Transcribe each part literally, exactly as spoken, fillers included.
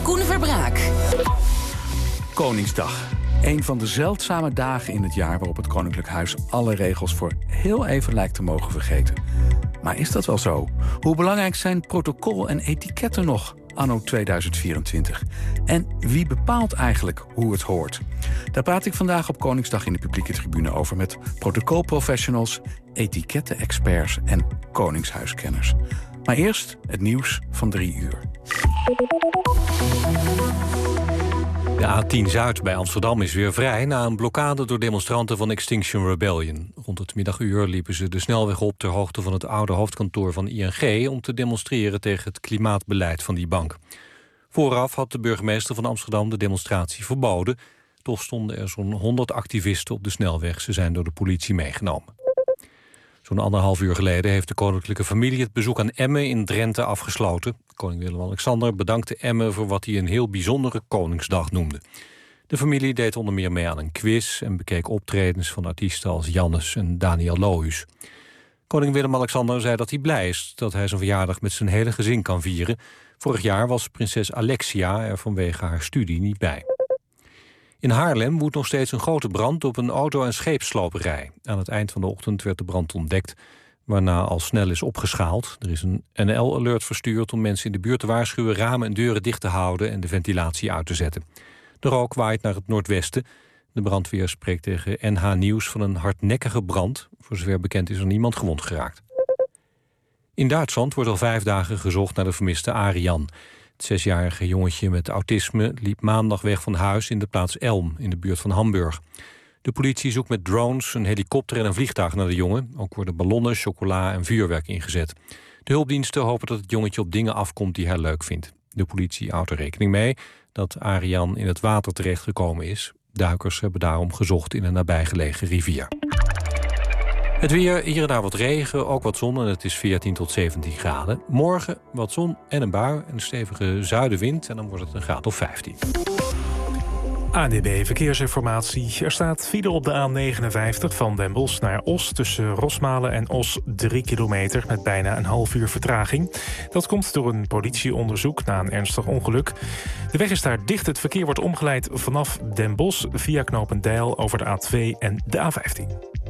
Koen Verbraak. Koningsdag. Een van de zeldzame dagen in het jaar waarop het Koninklijk Huis alle regels voor heel even lijkt te mogen vergeten. Maar is dat wel zo? Hoe belangrijk zijn protocol en etiketten nog anno tweeduizend vierentwintig? En wie bepaalt eigenlijk hoe het hoort? Daar praat ik vandaag op Koningsdag in de publieke tribune over met protocolprofessionals, etiketten-experts en koningshuiskenners. Maar eerst het nieuws van drie uur. De A tien Zuid bij Amsterdam is weer vrij na een blokkade door demonstranten van Extinction Rebellion. Rond het middaguur liepen ze de snelweg op ter hoogte van het oude hoofdkantoor van I N G om te demonstreren tegen het klimaatbeleid van die bank. Vooraf had de burgemeester van Amsterdam de demonstratie verboden. Toch stonden er zo'n honderd activisten op de snelweg. Ze zijn door de politie meegenomen. Zo'n anderhalf uur geleden heeft de koninklijke familie het bezoek aan Emmen in Drenthe afgesloten. Koning Willem-Alexander bedankte Emmen voor wat hij een heel bijzondere Koningsdag noemde. De familie deed onder meer mee aan een quiz en bekeek optredens van artiesten als Jannes en Daniel Lohuus. Koning Willem-Alexander zei dat hij blij is dat hij zijn verjaardag met zijn hele gezin kan vieren. Vorig jaar was prinses Alexia er vanwege haar studie niet bij. In Haarlem woedt nog steeds een grote brand op een auto- en scheepsloperij. Aan het eind van de ochtend werd de brand ontdekt, waarna al snel is opgeschaald. Er is een N L-alert verstuurd om mensen in de buurt te waarschuwen ramen en deuren dicht te houden en de ventilatie uit te zetten. De rook waait naar het noordwesten. De brandweer spreekt tegen N H Nieuws van een hardnekkige brand. Voor zover bekend is er niemand gewond geraakt. In Duitsland wordt al vijf dagen gezocht naar de vermiste Arian. Het zesjarige jongetje met autisme liep maandag weg van huis in de plaats Elm, in de buurt van Hamburg. De politie zoekt met drones, een helikopter en een vliegtuig naar de jongen. Ook worden ballonnen, chocola en vuurwerk ingezet. De hulpdiensten hopen dat het jongetje op dingen afkomt die hij leuk vindt. De politie houdt er rekening mee dat Arian in het water terechtgekomen is. Duikers hebben daarom gezocht in een nabijgelegen rivier. Het weer, hier en daar wat regen, ook wat zon en het is veertien tot zeventien graden. Morgen wat zon en een bui en een stevige zuidenwind en dan wordt het een graad of vijftien. A D B Verkeersinformatie. Er staat file op de A negenenvijftig van Den Bosch naar Os tussen Rosmalen en Os drie kilometer met bijna een half uur vertraging. Dat komt door een politieonderzoek na een ernstig ongeluk. De weg is daar dicht. Het verkeer wordt omgeleid vanaf Den Bosch via Knopendijl over de A twee en de A vijftien.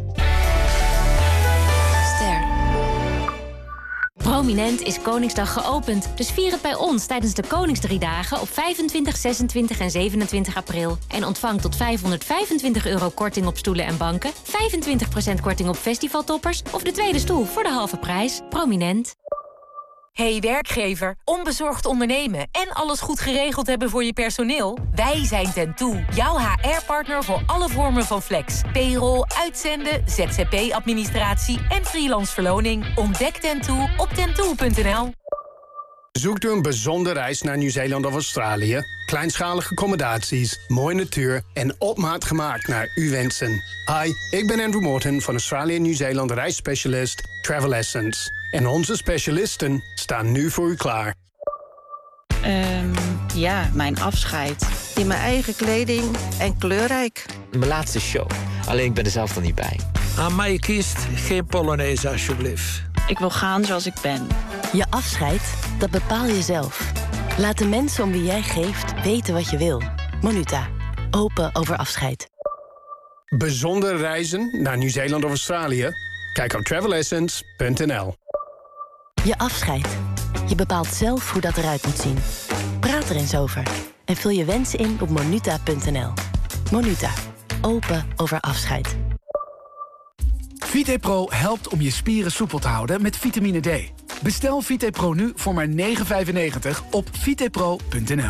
Prominent is Koningsdag geopend, dus vier het bij ons tijdens de Koningsdrie Dagen op vijfentwintig, zesentwintig en zevenentwintig april. En ontvang tot vijfhonderdvijfentwintig euro korting op stoelen en banken, vijfentwintig procent korting op festivaltoppers of de tweede stoel voor de halve prijs. Prominent. Hey werkgever, onbezorgd ondernemen en alles goed geregeld hebben voor je personeel? Wij zijn Tentoe, jouw H R-partner voor alle vormen van flex. Payroll, uitzenden, Z Z P-administratie en freelance verloning. Ontdek Tentoe op tentoe punt n l. Zoekt u een bijzondere reis naar Nieuw-Zeeland of Australië? Kleinschalige accommodaties, mooie natuur en op maat gemaakt naar uw wensen. Hi, ik ben Andrew Morton van Australië en Nieuw-Zeeland reisspecialist Travel Essence. En onze specialisten staan nu voor u klaar. Um, ja, mijn afscheid. In mijn eigen kleding en kleurrijk. Mijn laatste show. Alleen ik ben er zelf dan niet bij. Aan mij kiest geen Polonaise alsjeblieft. Ik wil gaan zoals ik ben. Je afscheid, dat bepaal je zelf. Laat de mensen om wie jij geeft weten wat je wil. Monuta. Open over afscheid. Bijzondere reizen naar Nieuw-Zeeland of Australië? Kijk op travel essence punt n l. Je afscheid. Je bepaalt zelf hoe dat eruit moet zien. Praat er eens over. En vul je wensen in op monuta punt n l. Monuta. Open over afscheid. VitePro helpt om je spieren soepel te houden met vitamine D. Bestel VitePro nu voor maar negen vijfennegentig op vitepro punt n l.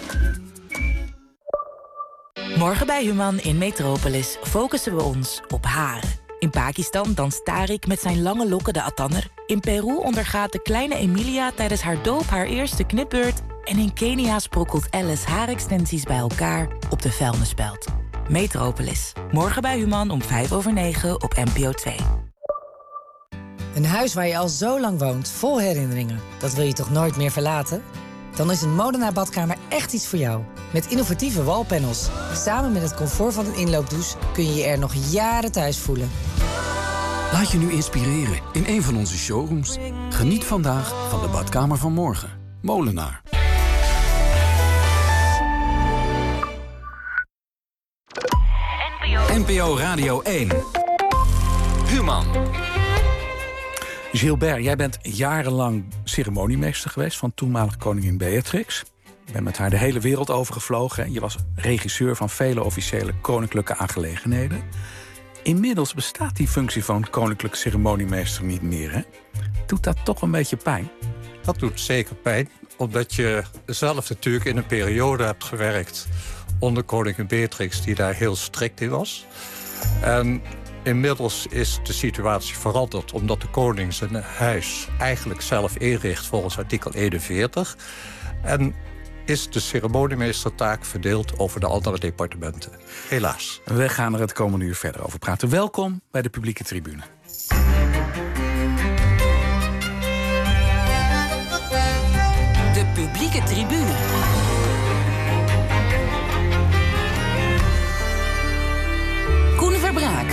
Morgen bij Human in Metropolis focussen we ons op haren. In Pakistan danst Tariq met zijn lange lokken de atanner. In Peru ondergaat de kleine Emilia tijdens haar doop haar eerste knipbeurt. En in Kenia sprokkelt Alice haarextensies bij elkaar op de vuilnisbelt. Metropolis. Morgen bij Human om vijf over negen op N P O twee. Een huis waar je al zo lang woont, vol herinneringen. Dat wil je toch nooit meer verlaten? Dan is een Modena badkamer echt iets voor jou. Met innovatieve wallpanels. Samen met het comfort van een inloopdouche kun je je er nog jaren thuis voelen. Laat je nu inspireren in een van onze showrooms. Geniet vandaag van de badkamer van morgen. Molenaar. N P O Radio één. Human. Gilbert, jij bent jarenlang ceremoniemeester geweest van toenmalige koningin Beatrix. Je bent met haar de hele wereld overgevlogen. Je was regisseur van vele officiële koninklijke aangelegenheden. Inmiddels bestaat die functie van koninklijke ceremoniemeester niet meer, hè? Doet dat toch een beetje pijn? Dat doet zeker pijn, omdat je zelf natuurlijk in een periode hebt gewerkt onder koningin Beatrix, die daar heel strikt in was. En inmiddels is de situatie veranderd, omdat de koning zijn huis eigenlijk zelf inricht volgens artikel eenenveertig. En is de ceremoniemeestertaak verdeeld over de andere departementen. Helaas. We gaan er het komende uur verder over praten. Welkom bij de publieke tribune. De publieke tribune. Koen Verbraak.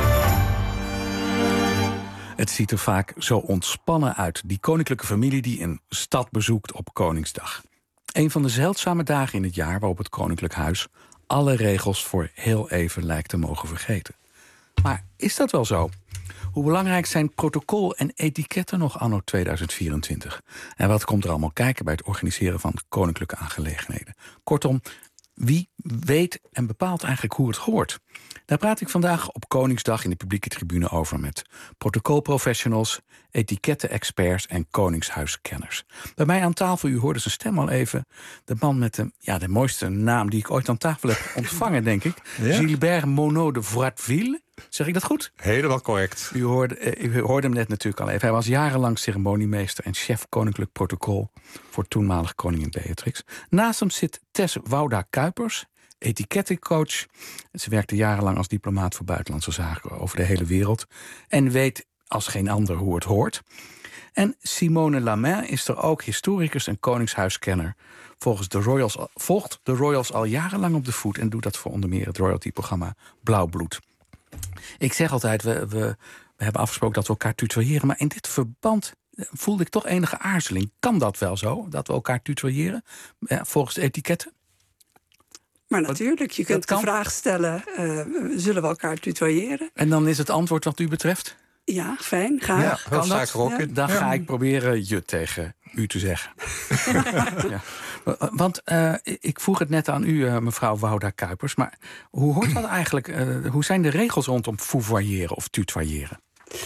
Het ziet er vaak zo ontspannen uit. Die koninklijke familie die een stad bezoekt op Koningsdag. Een van de zeldzame dagen in het jaar waarop het Koninklijk Huis alle regels voor heel even lijkt te mogen vergeten. Maar is dat wel zo? Hoe belangrijk zijn protocol en etiketten nog anno tweeduizend vierentwintig? En wat komt er allemaal kijken bij het organiseren van koninklijke aangelegenheden? Kortom, wie weet en bepaalt eigenlijk hoe het hoort? Daar praat ik vandaag op Koningsdag in de publieke tribune over met protocolprofessionals, etiketten-experts en koningshuiskenners. Bij mij aan tafel, u hoorde zijn stem al even, de man met de, ja, de mooiste naam die ik ooit aan tafel heb ontvangen, denk ik. Ja? Gilbert Monod de Voitteville. Zeg ik dat goed? Helemaal correct. U hoorde, u hoorde hem net natuurlijk al even. Hij was jarenlang ceremoniemeester en chef koninklijk protocol voor toenmalige koningin Beatrix. Naast hem zit Tess Wouda-Kuipers, etikettencoach. Ze werkte jarenlang als diplomaat voor buitenlandse zaken over de hele wereld en weet als geen ander hoe het hoort. En Simone Lamain is er ook, historicus en koningshuiskenner. Volgens de Royals, volgt de Royals al jarenlang op de voet en doet dat voor onder meer het royalty-programma Blauw Bloed. Ik zeg altijd, we, we, we hebben afgesproken dat we elkaar tutoyeren, maar in dit verband voelde ik toch enige aarzeling. Kan dat wel zo, dat we elkaar tutoyeren, volgens de etiketten? Maar natuurlijk, je kunt de vraag stellen, uh, zullen we elkaar tutoyeren? En dan is het antwoord wat u betreft? Ja, fijn, ga. Ja, kan dat? Er ook ja. Dan ga ja. ik proberen je tegen u te zeggen. ja. Want uh, ik vroeg het net aan u, uh, mevrouw Wouda-Kuipers, maar hoe hoort dat eigenlijk? Uh, hoe zijn de regels rondom fouvoyeren of tutoyeren?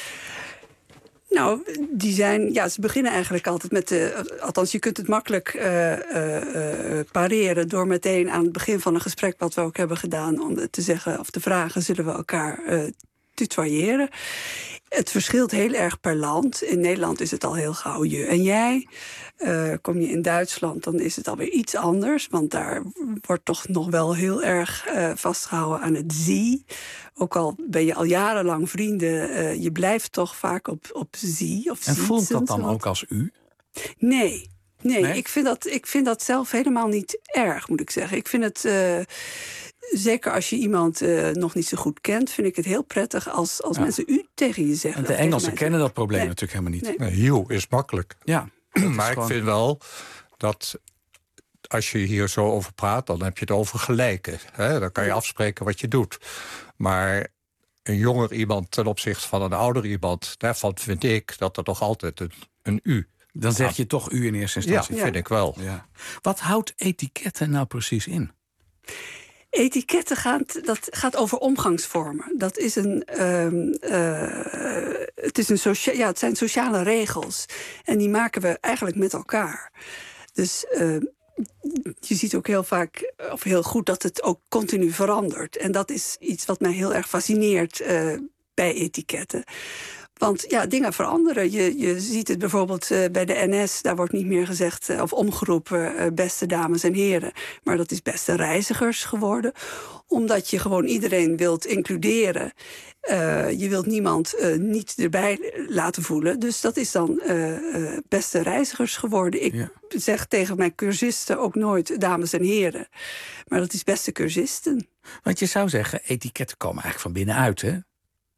Nou, die zijn, ja, ze beginnen eigenlijk altijd met de, althans je kunt het makkelijk uh, uh, uh, pareren door meteen aan het begin van een gesprek wat we ook hebben gedaan om te zeggen of te vragen, zullen we elkaar uh, tutoyeren? Het verschilt heel erg per land. In Nederland is het al heel gauw je en jij. Uh, kom je in Duitsland, dan is het alweer iets anders. Want daar wordt toch nog wel heel erg uh, vastgehouden aan het sie. Ook al ben je al jarenlang vrienden, uh, je blijft toch vaak op, op sie. Of en voelt dat dan wat. ook als u? Nee. Nee, nee? Ik, vind dat, ik vind dat zelf helemaal niet erg, moet ik zeggen. Ik vind het... Uh, Zeker als je iemand uh, nog niet zo goed kent, vind ik het heel prettig als, als ja. mensen u tegen je zeggen. En de Engelsen kennen dat probleem nee. natuurlijk helemaal niet. Nee. Nee, you is makkelijk. Ja, maar ik vind wel dat als je hier zo over praat, dan heb je het over gelijken. Hè? Dan kan je afspreken wat je doet. Maar een jonger iemand ten opzichte van een ouder iemand, daarvan vind ik dat er toch altijd een, een u. Dan zeg je toch u in eerste instantie. Ja, vind ja. ik wel. Ja. Wat houdt etiketten nou precies in? Etiketten gaat, dat gaat over omgangsvormen. Dat is een, um, uh, het, is een socia- ja, het zijn sociale regels. En die maken we eigenlijk met elkaar. Dus uh, je ziet ook heel vaak, of heel goed, dat het ook continu verandert. En dat is iets wat mij heel erg fascineert uh, bij etiketten. Want ja, dingen veranderen. Je, je ziet het bijvoorbeeld uh, bij de N S. Daar wordt niet meer gezegd uh, of omgeroepen uh, beste dames en heren. Maar dat is beste reizigers geworden. Omdat je gewoon iedereen wilt includeren. Uh, je wilt niemand uh, niet erbij laten voelen. Dus dat is dan uh, uh, beste reizigers geworden. Ik ja. zeg tegen mijn cursisten ook nooit dames en heren. Maar dat is beste cursisten. Want je zou zeggen, etiketten komen eigenlijk van binnenuit, hè?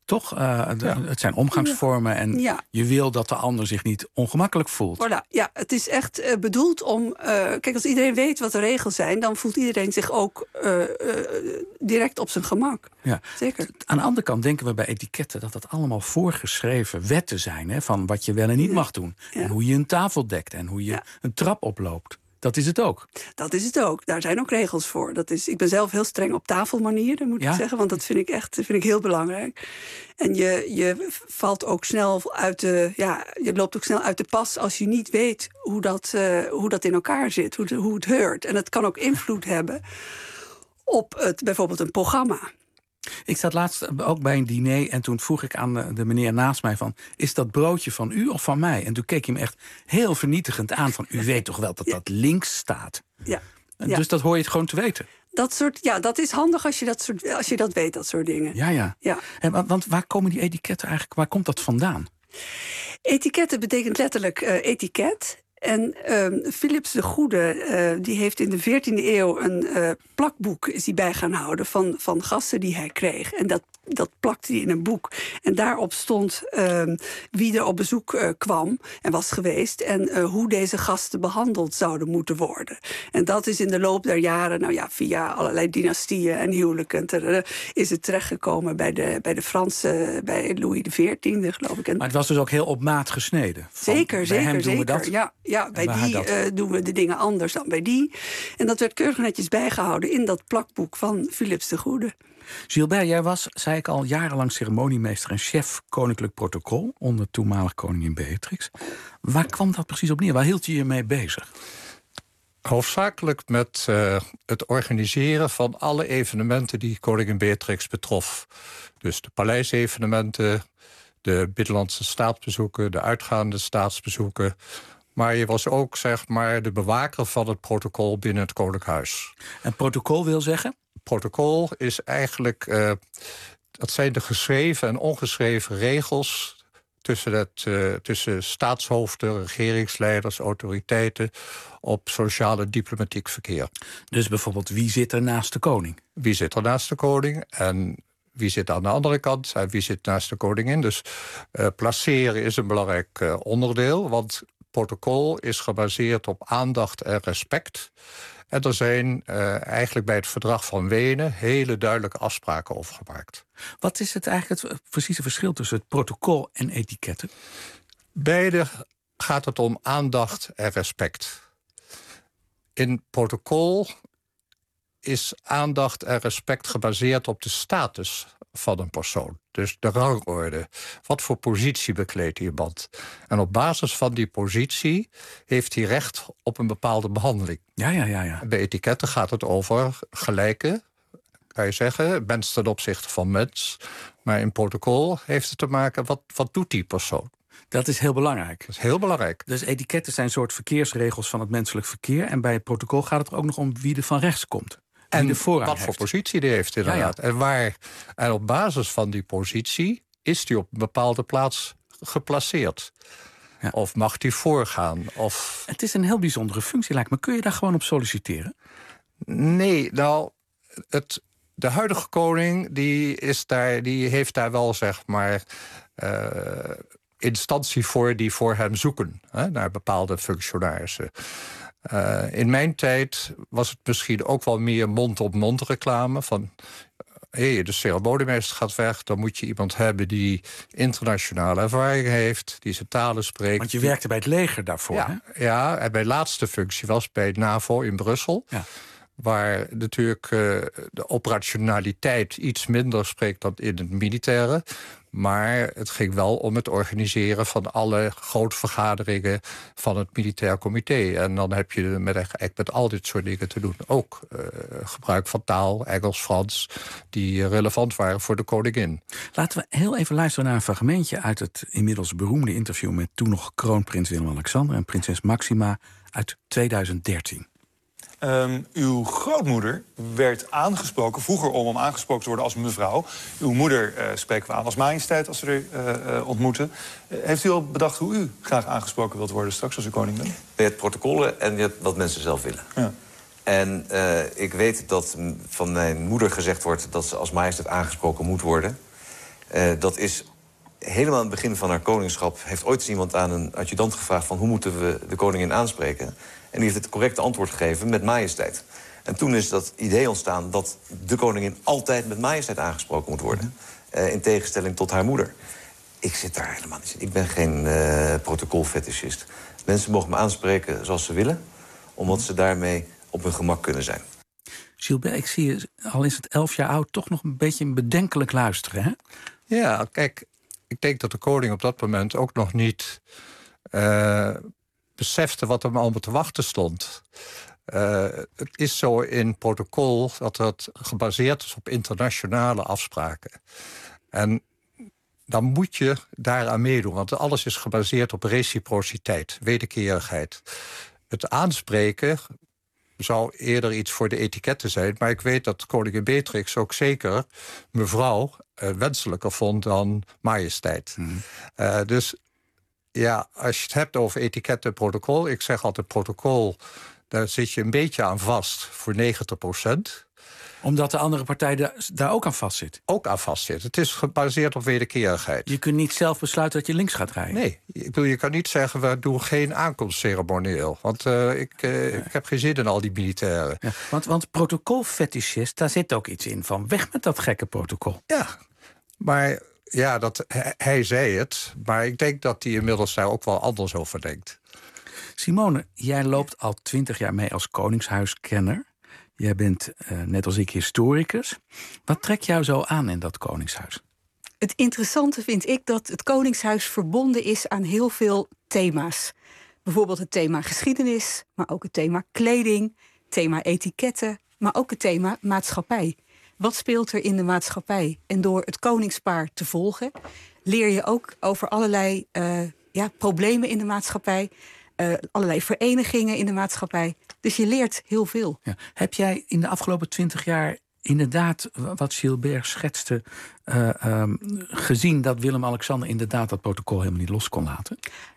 Toch? Uh, de, ja. Het zijn omgangsvormen en ja. je wil dat de ander zich niet ongemakkelijk voelt. Voilà. Ja, het is echt uh, bedoeld om... Uh, kijk, als iedereen weet wat de regels zijn, dan voelt iedereen zich ook uh, uh, direct op zijn gemak. Ja. Zeker. Aan de andere kant denken we bij etiketten dat dat allemaal voorgeschreven wetten zijn. Hè, van wat je wel en niet ja. mag doen. Ja. En hoe je een tafel dekt en hoe je ja. een trap oploopt. Dat is het ook. Dat is het ook. Daar zijn ook regels voor. Dat is, ik ben zelf heel streng op tafelmanieren, moet ja? ik zeggen. Want dat vind ik echt vind ik heel belangrijk. En je, je valt ook snel uit de... Ja, je loopt ook snel uit de pas als je niet weet hoe dat, uh, hoe dat in elkaar zit. Hoe, hoe het heurt. En het kan ook invloed hebben op het, bijvoorbeeld een programma. Ik zat laatst ook bij een diner en toen vroeg ik aan de, de meneer naast mij van... is dat broodje van u of van mij? En toen keek hij me echt heel vernietigend aan van... u weet toch wel dat ja. dat links staat? Ja. En ja. Dus dat hoor je het gewoon te weten. Dat soort, ja, dat is handig als je dat, soort, als je dat weet, dat soort dingen. Ja, ja. ja. En, want waar komen die etiketten eigenlijk, waar komt dat vandaan? Etiketten betekent letterlijk uh, etiket... En uh, Philips de Goede, uh, die heeft in de veertiende eeuw een uh, plakboek is die bij gaan houden van, van gasten die hij kreeg. En dat, dat plakte hij in een boek. En daarop stond uh, wie er op bezoek uh, kwam en was geweest en uh, hoe deze gasten behandeld zouden moeten worden. En dat is in de loop der jaren, nou ja, via allerlei dynastieën en huwelijken, ter, uh, is het terechtgekomen bij de, bij de Fransen, bij Louis de veertiende, geloof ik. En maar het was dus ook heel op maat gesneden. Van, zeker, zeker, hem doen zeker. We dat. Ja. Ja, bij die uh, doen we de dingen anders dan bij die. En dat werd keurig netjes bijgehouden in dat plakboek van Philips de Goede. Gilbert, jij was, zei ik al, jarenlang ceremoniemeester en chef Koninklijk Protocol onder toenmalig koningin Beatrix. Waar kwam dat precies op neer? Waar hield je je mee bezig? Hoofdzakelijk met uh, het organiseren van alle evenementen die koningin Beatrix betrof. Dus de paleisevenementen, de binnenlandse staatsbezoeken, de uitgaande staatsbezoeken. Maar je was ook, zeg maar, de bewaker van het protocol binnen het Koninklijk Huis. En protocol wil zeggen? Protocol is eigenlijk, uh, dat zijn de geschreven en ongeschreven regels tussen, het, uh, tussen staatshoofden, regeringsleiders, autoriteiten op sociaal en diplomatiek verkeer. Dus bijvoorbeeld, wie zit er naast de koning? Wie zit er naast de koning en wie zit aan de andere kant en wie zit naast de koningin. Dus uh, placeren is een belangrijk uh, onderdeel, want protocol is gebaseerd op aandacht en respect. En er zijn uh, eigenlijk bij het verdrag van Wenen hele duidelijke afspraken over gemaakt. Wat is het eigenlijk het precieze verschil tussen het protocol en etiketten? Beide gaat het om aandacht en respect. In protocol is aandacht en respect gebaseerd op de status van een persoon. Dus de rangorde. Wat voor positie bekleedt iemand? En op basis van die positie heeft hij recht op een bepaalde behandeling. Ja, ja, ja, ja. Bij etiketten gaat het over gelijke, kan je zeggen, mens ten opzichte van mens. Maar in protocol heeft het te maken, wat, wat doet die persoon? Dat is heel belangrijk. Dat is heel belangrijk. Dus etiketten zijn een soort verkeersregels van het menselijk verkeer. En bij het protocol gaat het er ook nog om wie er van rechts komt. En de wat heeft. voor positie die heeft inderdaad. Ja, ja. En, waar, en op basis van die positie is die op een bepaalde plaats geplaceerd. Ja. Of mag die voorgaan? Of... Het is een heel bijzondere functie, lijkt me. Kun je daar gewoon op solliciteren? Nee, nou, het, de huidige koning die is daar, die heeft daar wel, zeg maar, Uh, instantie voor die voor hem zoeken, hè, naar bepaalde functionarissen. Uh, in mijn tijd was het misschien ook wel meer mond-op-mond reclame. Van, hé, hey, de ceremoniemeester gaat weg, dan moet je iemand hebben die internationale ervaring heeft, die zijn talen spreekt. Want je werkte bij het leger daarvoor, ja, hè? Ja, en mijn laatste functie was bij NAVO in Brussel. Ja. Waar natuurlijk uh, de operationaliteit iets minder spreekt dan in het militaire. Maar het ging wel om het organiseren van alle grote vergaderingen van het militair comité. En dan heb je met, echt met al dit soort dingen te doen. Ook uh, gebruik van taal, Engels, Frans, die relevant waren voor de koningin. Laten we heel even luisteren naar een fragmentje uit het inmiddels beroemde interview met toen nog kroonprins Willem-Alexander en prinses Maxima uit tweeduizend dertien. Um, uw grootmoeder werd aangesproken, vroeger om om aangesproken te worden als mevrouw. Uw moeder uh, spreken we aan als majesteit als we er uh, uh, ontmoeten. Uh, heeft u al bedacht hoe u graag aangesproken wilt worden straks als u koning bent? Je hebt protocollen en je hebt wat mensen zelf willen. Ja. En uh, ik weet dat van mijn moeder gezegd wordt dat ze als majesteit aangesproken moet worden. Uh, dat is helemaal aan het begin van haar koningschap... heeft ooit eens iemand aan een adjudant gevraagd... van hoe moeten we de koningin aanspreken? En die heeft het correcte antwoord gegeven met majesteit. En toen is dat idee ontstaan dat de koningin altijd met majesteit aangesproken moet worden. Uh, in tegenstelling tot haar moeder. Ik zit daar helemaal niet in. Ik ben geen uh, protocolfetischist. Mensen mogen me aanspreken zoals ze willen... omdat ze daarmee op hun gemak kunnen zijn. Gilbert, ik zie je, al is het elf jaar oud... toch nog een beetje bedenkelijk luisteren, hè? Ja, kijk, ik denk dat de koning op dat moment ook nog niet... Uh, besefte wat hem allemaal te wachten stond. Uh, het is zo in protocol dat het gebaseerd is op internationale afspraken. En dan moet je daaraan meedoen, want alles is gebaseerd op reciprociteit, wederkerigheid. Het aanspreken zou eerder iets voor de etiketten zijn, maar ik weet dat koningin Beatrix ook zeker mevrouw uh, wenselijker vond dan majesteit. Mm. Uh, dus ja, als je het hebt over etiket en protocol, ik zeg altijd protocol, daar zit je een beetje aan vast voor negentig procent. Omdat de andere partij daar, daar ook aan vastzit? Ook aan vastzit. Het is gebaseerd op wederkerigheid. Je kunt niet zelf besluiten dat je links gaat rijden? Nee, ik bedoel, je kan niet zeggen, we doen geen aankomstceremonieel. Want uh, ik, uh, ik heb geen zin in al die militairen. Ja, want, want protocolfetischist, daar zit ook iets in van weg met dat gekke protocol. Ja, maar ja, dat, hij, hij zei het. Maar ik denk dat hij inmiddels daar ook wel anders over denkt. Simone, jij loopt al twintig jaar mee als koningshuiskenner. Jij bent, uh, net als ik, historicus. Wat trekt jou zo aan in dat koningshuis? Het interessante vind ik dat het koningshuis verbonden is aan heel veel thema's. Bijvoorbeeld het thema geschiedenis, maar ook het thema kleding, thema etiketten, maar ook het thema maatschappij. Wat speelt er in de maatschappij? En door het koningspaar te volgen, leer je ook over allerlei uh, ja, problemen in de maatschappij, uh, allerlei verenigingen in de maatschappij. Dus je leert heel veel. Ja. Heb jij in de afgelopen twintig jaar inderdaad, wat Gilbert schetste, uh, um, gezien dat Willem-Alexander inderdaad dat protocol helemaal niet los kon laten?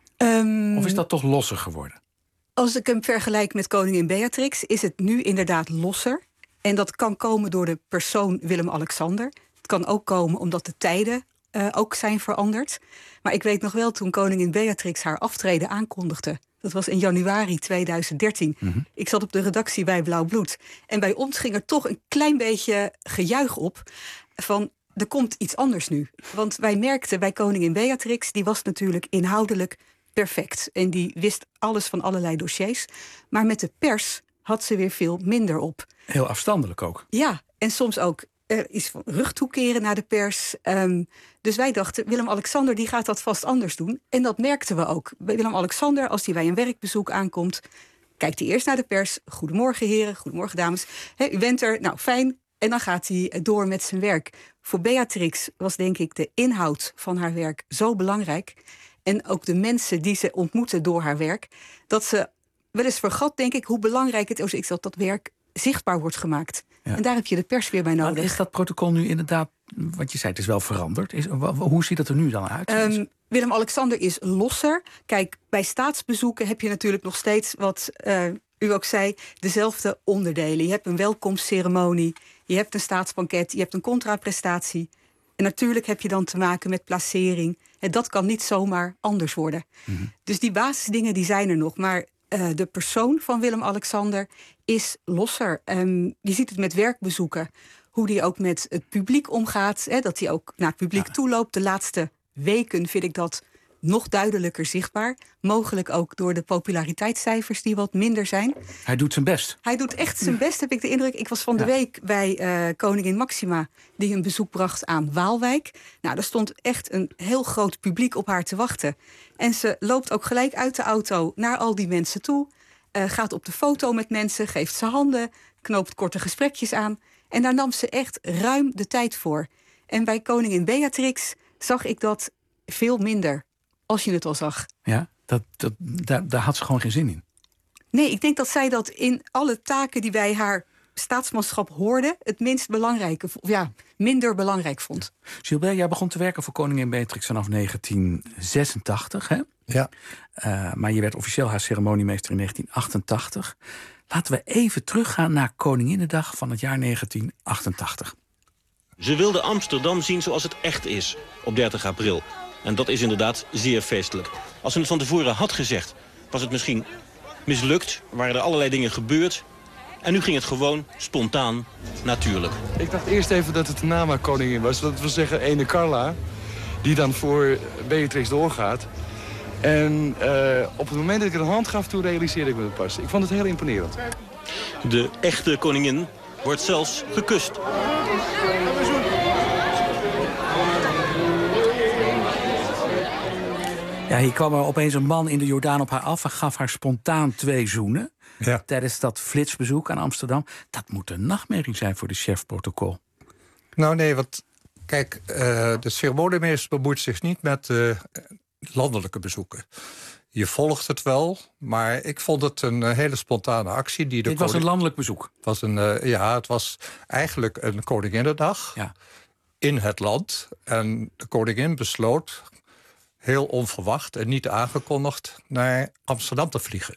Um, of is dat toch losser geworden? Als ik hem vergelijk met koningin Beatrix, is het nu inderdaad losser. En dat kan komen door de persoon Willem-Alexander. Het kan ook komen omdat de tijden uh, ook zijn veranderd. Maar ik weet nog wel, toen koningin Beatrix haar aftreden aankondigde, dat was in januari tweeduizend dertien. Mm-hmm. Ik zat op de redactie bij Blauw Bloed. En bij ons ging er toch een klein beetje gejuich op van, er komt iets anders nu. Want wij merkten bij koningin Beatrix, die was natuurlijk inhoudelijk perfect. En die wist alles van allerlei dossiers. Maar met de pers had ze weer veel minder op. Heel afstandelijk ook. Ja, en soms ook uh, iets van rug toekeren naar de pers. Um, dus wij dachten, Willem-Alexander die gaat dat vast anders doen. En dat merkten we ook. Bij Willem-Alexander, als hij bij een werkbezoek aankomt, kijkt hij eerst naar de pers. Goedemorgen heren, goedemorgen dames. He, u bent er, nou fijn. En dan gaat hij door met zijn werk. Voor Beatrix was denk ik de inhoud van haar werk zo belangrijk. En ook de mensen die ze ontmoette door haar werk, dat ze wel eens vergat, denk ik, hoe belangrijk het is dat dat werk zichtbaar wordt gemaakt. Ja. En daar heb je de pers weer bij nodig. Maar is dat protocol nu inderdaad, want je zei het is wel veranderd. Is, hoe ziet dat er nu dan uit? Um, Willem-Alexander is losser. Kijk, bij staatsbezoeken heb je natuurlijk nog steeds, wat uh, u ook zei, dezelfde onderdelen. Je hebt een welkomstceremonie, je hebt een staatsbanket, je hebt een contraprestatie. En natuurlijk heb je dan te maken met placering. En dat kan niet zomaar anders worden. Mm-hmm. Dus die basisdingen die zijn er nog. Maar uh, de persoon van Willem-Alexander is losser. Um, je ziet het met werkbezoeken. Hoe die ook met het publiek omgaat. Hè, dat hij ook naar het publiek ja. toeloopt. De laatste weken vind ik dat nog duidelijker zichtbaar. Mogelijk ook door de populariteitscijfers die wat minder zijn. Hij doet zijn best. Hij doet echt zijn best, heb ik de indruk. Ik was van de ja. week bij uh, koningin Maxima, die een bezoek bracht aan Waalwijk. Nou, daar stond echt een heel groot publiek op haar te wachten. En ze loopt ook gelijk uit de auto naar al die mensen toe. Uh, gaat op de foto met mensen, geeft ze handen, knoopt korte gesprekjes aan. En daar nam ze echt ruim de tijd voor. En bij koningin Beatrix zag ik dat veel minder. Als je het al zag. Ja, dat, dat, daar, daar had ze gewoon geen zin in. Nee, ik denk dat zij dat in alle taken die bij haar staatsmanschap hoorden, het minst belangrijke, ja, minder belangrijk vond. Gilbert, jij begon te werken voor koningin Beatrix vanaf negentien zesentachtig, hè? Ja. Uh, maar je werd officieel haar ceremoniemeester in negentien achtentachtig. Laten we even teruggaan naar Koninginnedag van het jaar negentien achtentachtig. Ze wilde Amsterdam zien zoals het echt is, op dertig april. En dat is inderdaad zeer feestelijk. Als ze het van tevoren had gezegd, was het misschien mislukt. Waren er allerlei dingen gebeurd. En nu ging het gewoon spontaan, natuurlijk. Ik dacht eerst even dat het de Nama-koningin was. Dat wil zeggen ene Carla, die dan voor Beatrix doorgaat. En uh, op het moment dat ik er een hand gaf, toen realiseerde ik me het pas. Ik vond het heel imponerend. De echte koningin wordt zelfs gekust. Ja, hier kwam er opeens een man in de Jordaan op haar af en gaf haar spontaan twee zoenen. Ja. Tijdens dat flitsbezoek aan Amsterdam. Dat moet een nachtmerrie zijn voor de chef protocol. Nou nee, want kijk, uh, de ceremoniemeester bemoeit zich niet met uh, landelijke bezoeken. Je volgt het wel, maar ik vond het een uh, hele spontane actie. Die de Dit was koning... een landelijk bezoek? Het was een, uh, ja, het was eigenlijk een Koninginnedag ja. in het land. En de koningin besloot, heel onverwacht en niet aangekondigd, naar Amsterdam te vliegen.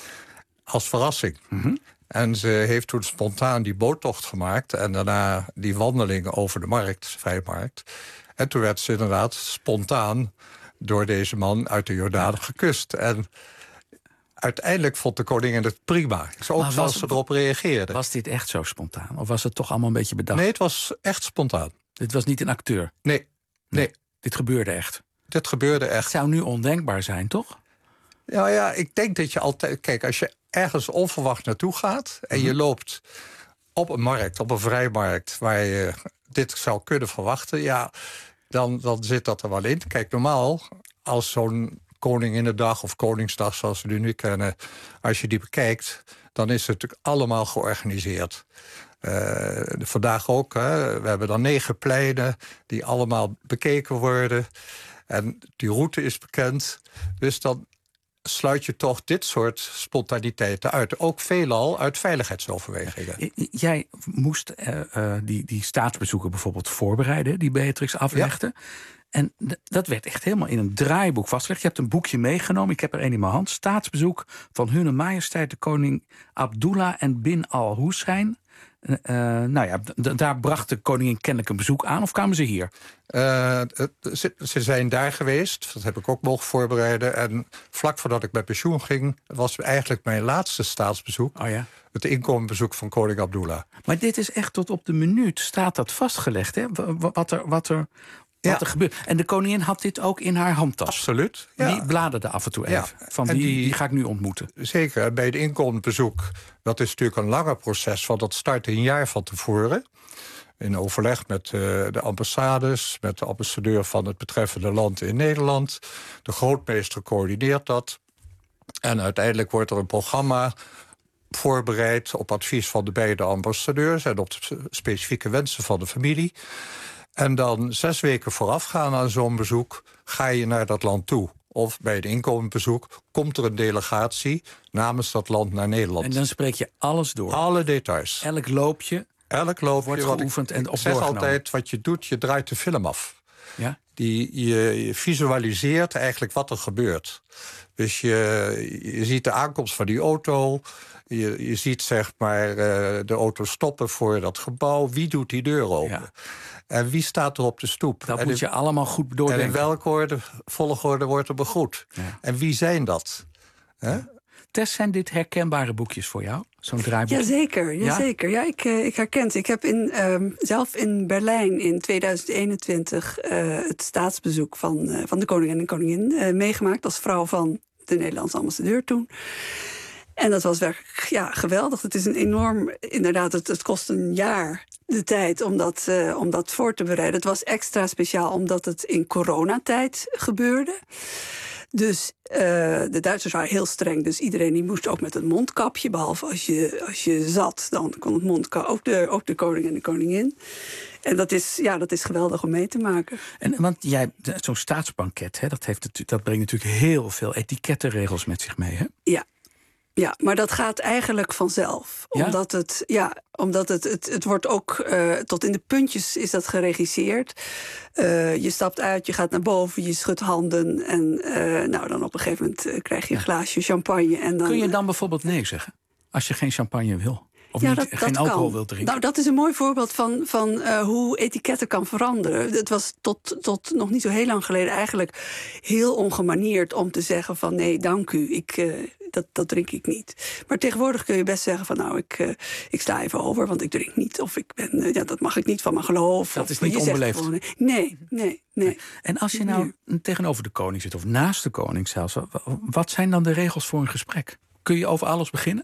Als verrassing. Mm-hmm. En ze heeft toen spontaan die boottocht gemaakt en daarna die wandeling over de markt, Vrijmarkt. En toen werd ze inderdaad spontaan door deze man uit de Jordaan gekust. En uiteindelijk vond de koningin het prima. Ook maar zoals ze erop reageerde. Was dit echt zo spontaan? Of was het toch allemaal een beetje bedacht? Nee, het was echt spontaan. Dit was niet een acteur? Nee. nee. nee. Dit gebeurde echt? Dit gebeurde echt. Het zou nu ondenkbaar zijn, toch? Ja, ja, ik denk dat je altijd... Kijk, als je ergens onverwacht naartoe gaat en je loopt op een markt, op een vrijmarkt, waar je dit zou kunnen verwachten, ja, dan, dan zit dat er wel in. Kijk, normaal, als zo'n Koninginnedag of Koningsdag, zoals we die nu kennen, als je die bekijkt, dan is het natuurlijk allemaal georganiseerd. Uh, vandaag ook, hè. We hebben dan negen pleinen die allemaal bekeken worden. En die route is bekend. Dus dan sluit je toch dit soort spontaniteiten uit. Ook veelal uit veiligheidsoverwegingen. Jij moest uh, uh, die, die staatsbezoeken bijvoorbeeld voorbereiden, die Beatrix aflegde. Ja. En dat werd echt helemaal in een draaiboek vastgelegd. Je hebt een boekje meegenomen, ik heb er een in mijn hand. Staatsbezoek van Hunne Majesteit de Koning Abdullah en bin al-Hussein. Uh, nou ja, d- daar bracht de koningin kennelijk een bezoek aan, of kwamen ze hier? Uh, ze, ze zijn daar geweest, dat heb ik ook mogen voorbereiden. En vlak voordat ik met pensioen ging, was eigenlijk mijn laatste staatsbezoek. Oh ja? Het inkomenbezoek van koning Abdullah. Maar dit is echt tot op de minuut, staat dat vastgelegd, hè? Wat er, wat er, wat ja. er gebeurt. En de koningin had dit ook in haar handtas. Absoluut. Ja. Die bladerde af en toe even. Ja. Van die, die, die ga ik nu ontmoeten. Zeker. Bij het inkomenbezoek, dat is natuurlijk een langer proces, want dat start een jaar van tevoren. In overleg met uh, de ambassades, met de ambassadeur van het betreffende land in Nederland. De grootmeester coördineert dat. En uiteindelijk wordt er een programma voorbereid op advies van de beide ambassadeurs en op de specifieke wensen van de familie. En dan zes weken voorafgaan aan zo'n bezoek ga je naar dat land toe. Of bij het inkomenbezoek komt er een delegatie namens dat land naar Nederland. En dan spreek je alles door? Alle details. Elk loopje? Elk loopje wordt geoefend en op Ik zeg doorgenomen. altijd, wat je doet, je draait de film af. Ja? Die, je, je visualiseert eigenlijk wat er gebeurt. Dus je, je ziet de aankomst van die auto. Je, je ziet zeg maar uh, de auto stoppen voor dat gebouw. Wie doet die deur open? Ja. En wie staat er op de stoep? Dat en moet in, je allemaal goed doordenken. En in welke orde, volgorde wordt er begroet? Ja. En wie zijn dat? Ja. Tess, zijn dit herkenbare boekjes voor jou? Zo'n draaiboek? Jazeker, jazeker. Ja? Ja, ik, uh, ik herken het. Ik heb in, uh, zelf in Berlijn in tweeduizend eenentwintig uh, het staatsbezoek van, uh, van de koning en de koningin uh, meegemaakt als vrouw van de Nederlandse ambassadeur toen. En dat was werkelijk ja, geweldig. Het is een enorm, inderdaad, het, het kost een jaar de tijd om dat, uh, om dat voor te bereiden. Het was extra speciaal omdat het in coronatijd gebeurde. Dus uh, de Duitsers waren heel streng. Dus iedereen die moest ook met een mondkapje. Behalve als je, als je zat, dan kon het mondkapje ook de, ook de koning en de koningin. En dat is, ja, dat is geweldig om mee te maken. En want jij, zo'n staatsbanket, hè, dat, heeft, dat brengt natuurlijk heel veel etikettenregels met zich mee, hè? Ja. Ja, maar dat gaat eigenlijk vanzelf. Ja? Omdat het, ja, omdat het, het, het wordt ook uh, tot in de puntjes is dat geregisseerd. Uh, je stapt uit, je gaat naar boven, je schudt handen. En uh, nou, dan op een gegeven moment uh, krijg je een glaasje champagne. En dan, kun je dan bijvoorbeeld nee zeggen? Als je geen champagne wil? Of ja, niet, dat, geen dat alcohol kan. wil drinken? Nou, dat is een mooi voorbeeld van, van uh, hoe etiketten kan veranderen. Het was tot, tot nog niet zo heel lang geleden eigenlijk heel ongemanierd om te zeggen van nee, dank u, ik, uh, dat, dat drink ik niet. Maar tegenwoordig kun je best zeggen van nou, ik, uh, ik sta even over, want ik drink niet. Of ik ben, uh, ja, dat mag ik niet van mijn geloof. Dat of, is niet je onbeleefd. Zegt gewoon, nee, nee, nee. En als je nou tegenover de koning zit, of naast de koning zelfs, wat zijn dan de regels voor een gesprek? Kun je over alles beginnen?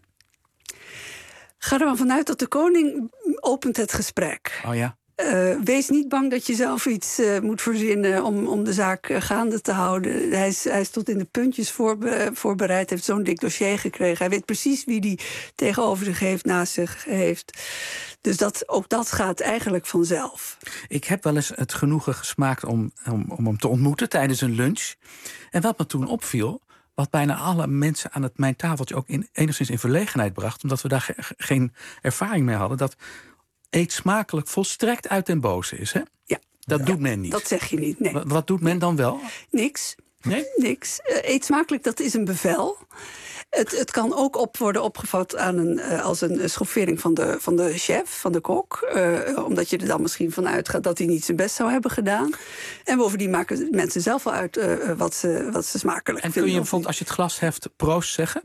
Ga er maar vanuit dat de koning opent het gesprek. Oh ja. Uh, wees niet bang dat je zelf iets uh, moet verzinnen om, om de zaak uh, gaande te houden. Hij is, hij is tot in de puntjes voorbe- voorbereid, heeft zo'n dik dossier gekregen. Hij weet precies wie die tegenover zich heeft, naast zich heeft. Dus dat, ook dat gaat eigenlijk vanzelf. Ik heb wel eens het genoegen gesmaakt om, om, om hem te ontmoeten tijdens een lunch. En wat me toen opviel, wat bijna alle mensen aan het mijn tafeltje ook in, enigszins in verlegenheid bracht, omdat we daar ge- geen ervaring mee hadden, dat eet smakelijk volstrekt uit den boze is, hè? Ja. Dat ja, doet men niet. Dat zeg je niet, nee. Wat, wat doet men dan wel? Niks. Nee? Niks. Uh, eet smakelijk, dat is een bevel. Het, het kan ook op worden opgevat aan een, uh, als een schoffering van de, van de chef, van de kok. Uh, omdat je er dan misschien van uitgaat dat hij niet zijn best zou hebben gedaan. En bovendien maken mensen zelf wel uit uh, wat, ze, wat ze smakelijk en vinden. kun je bijvoorbeeld als je het glas heft proost zeggen?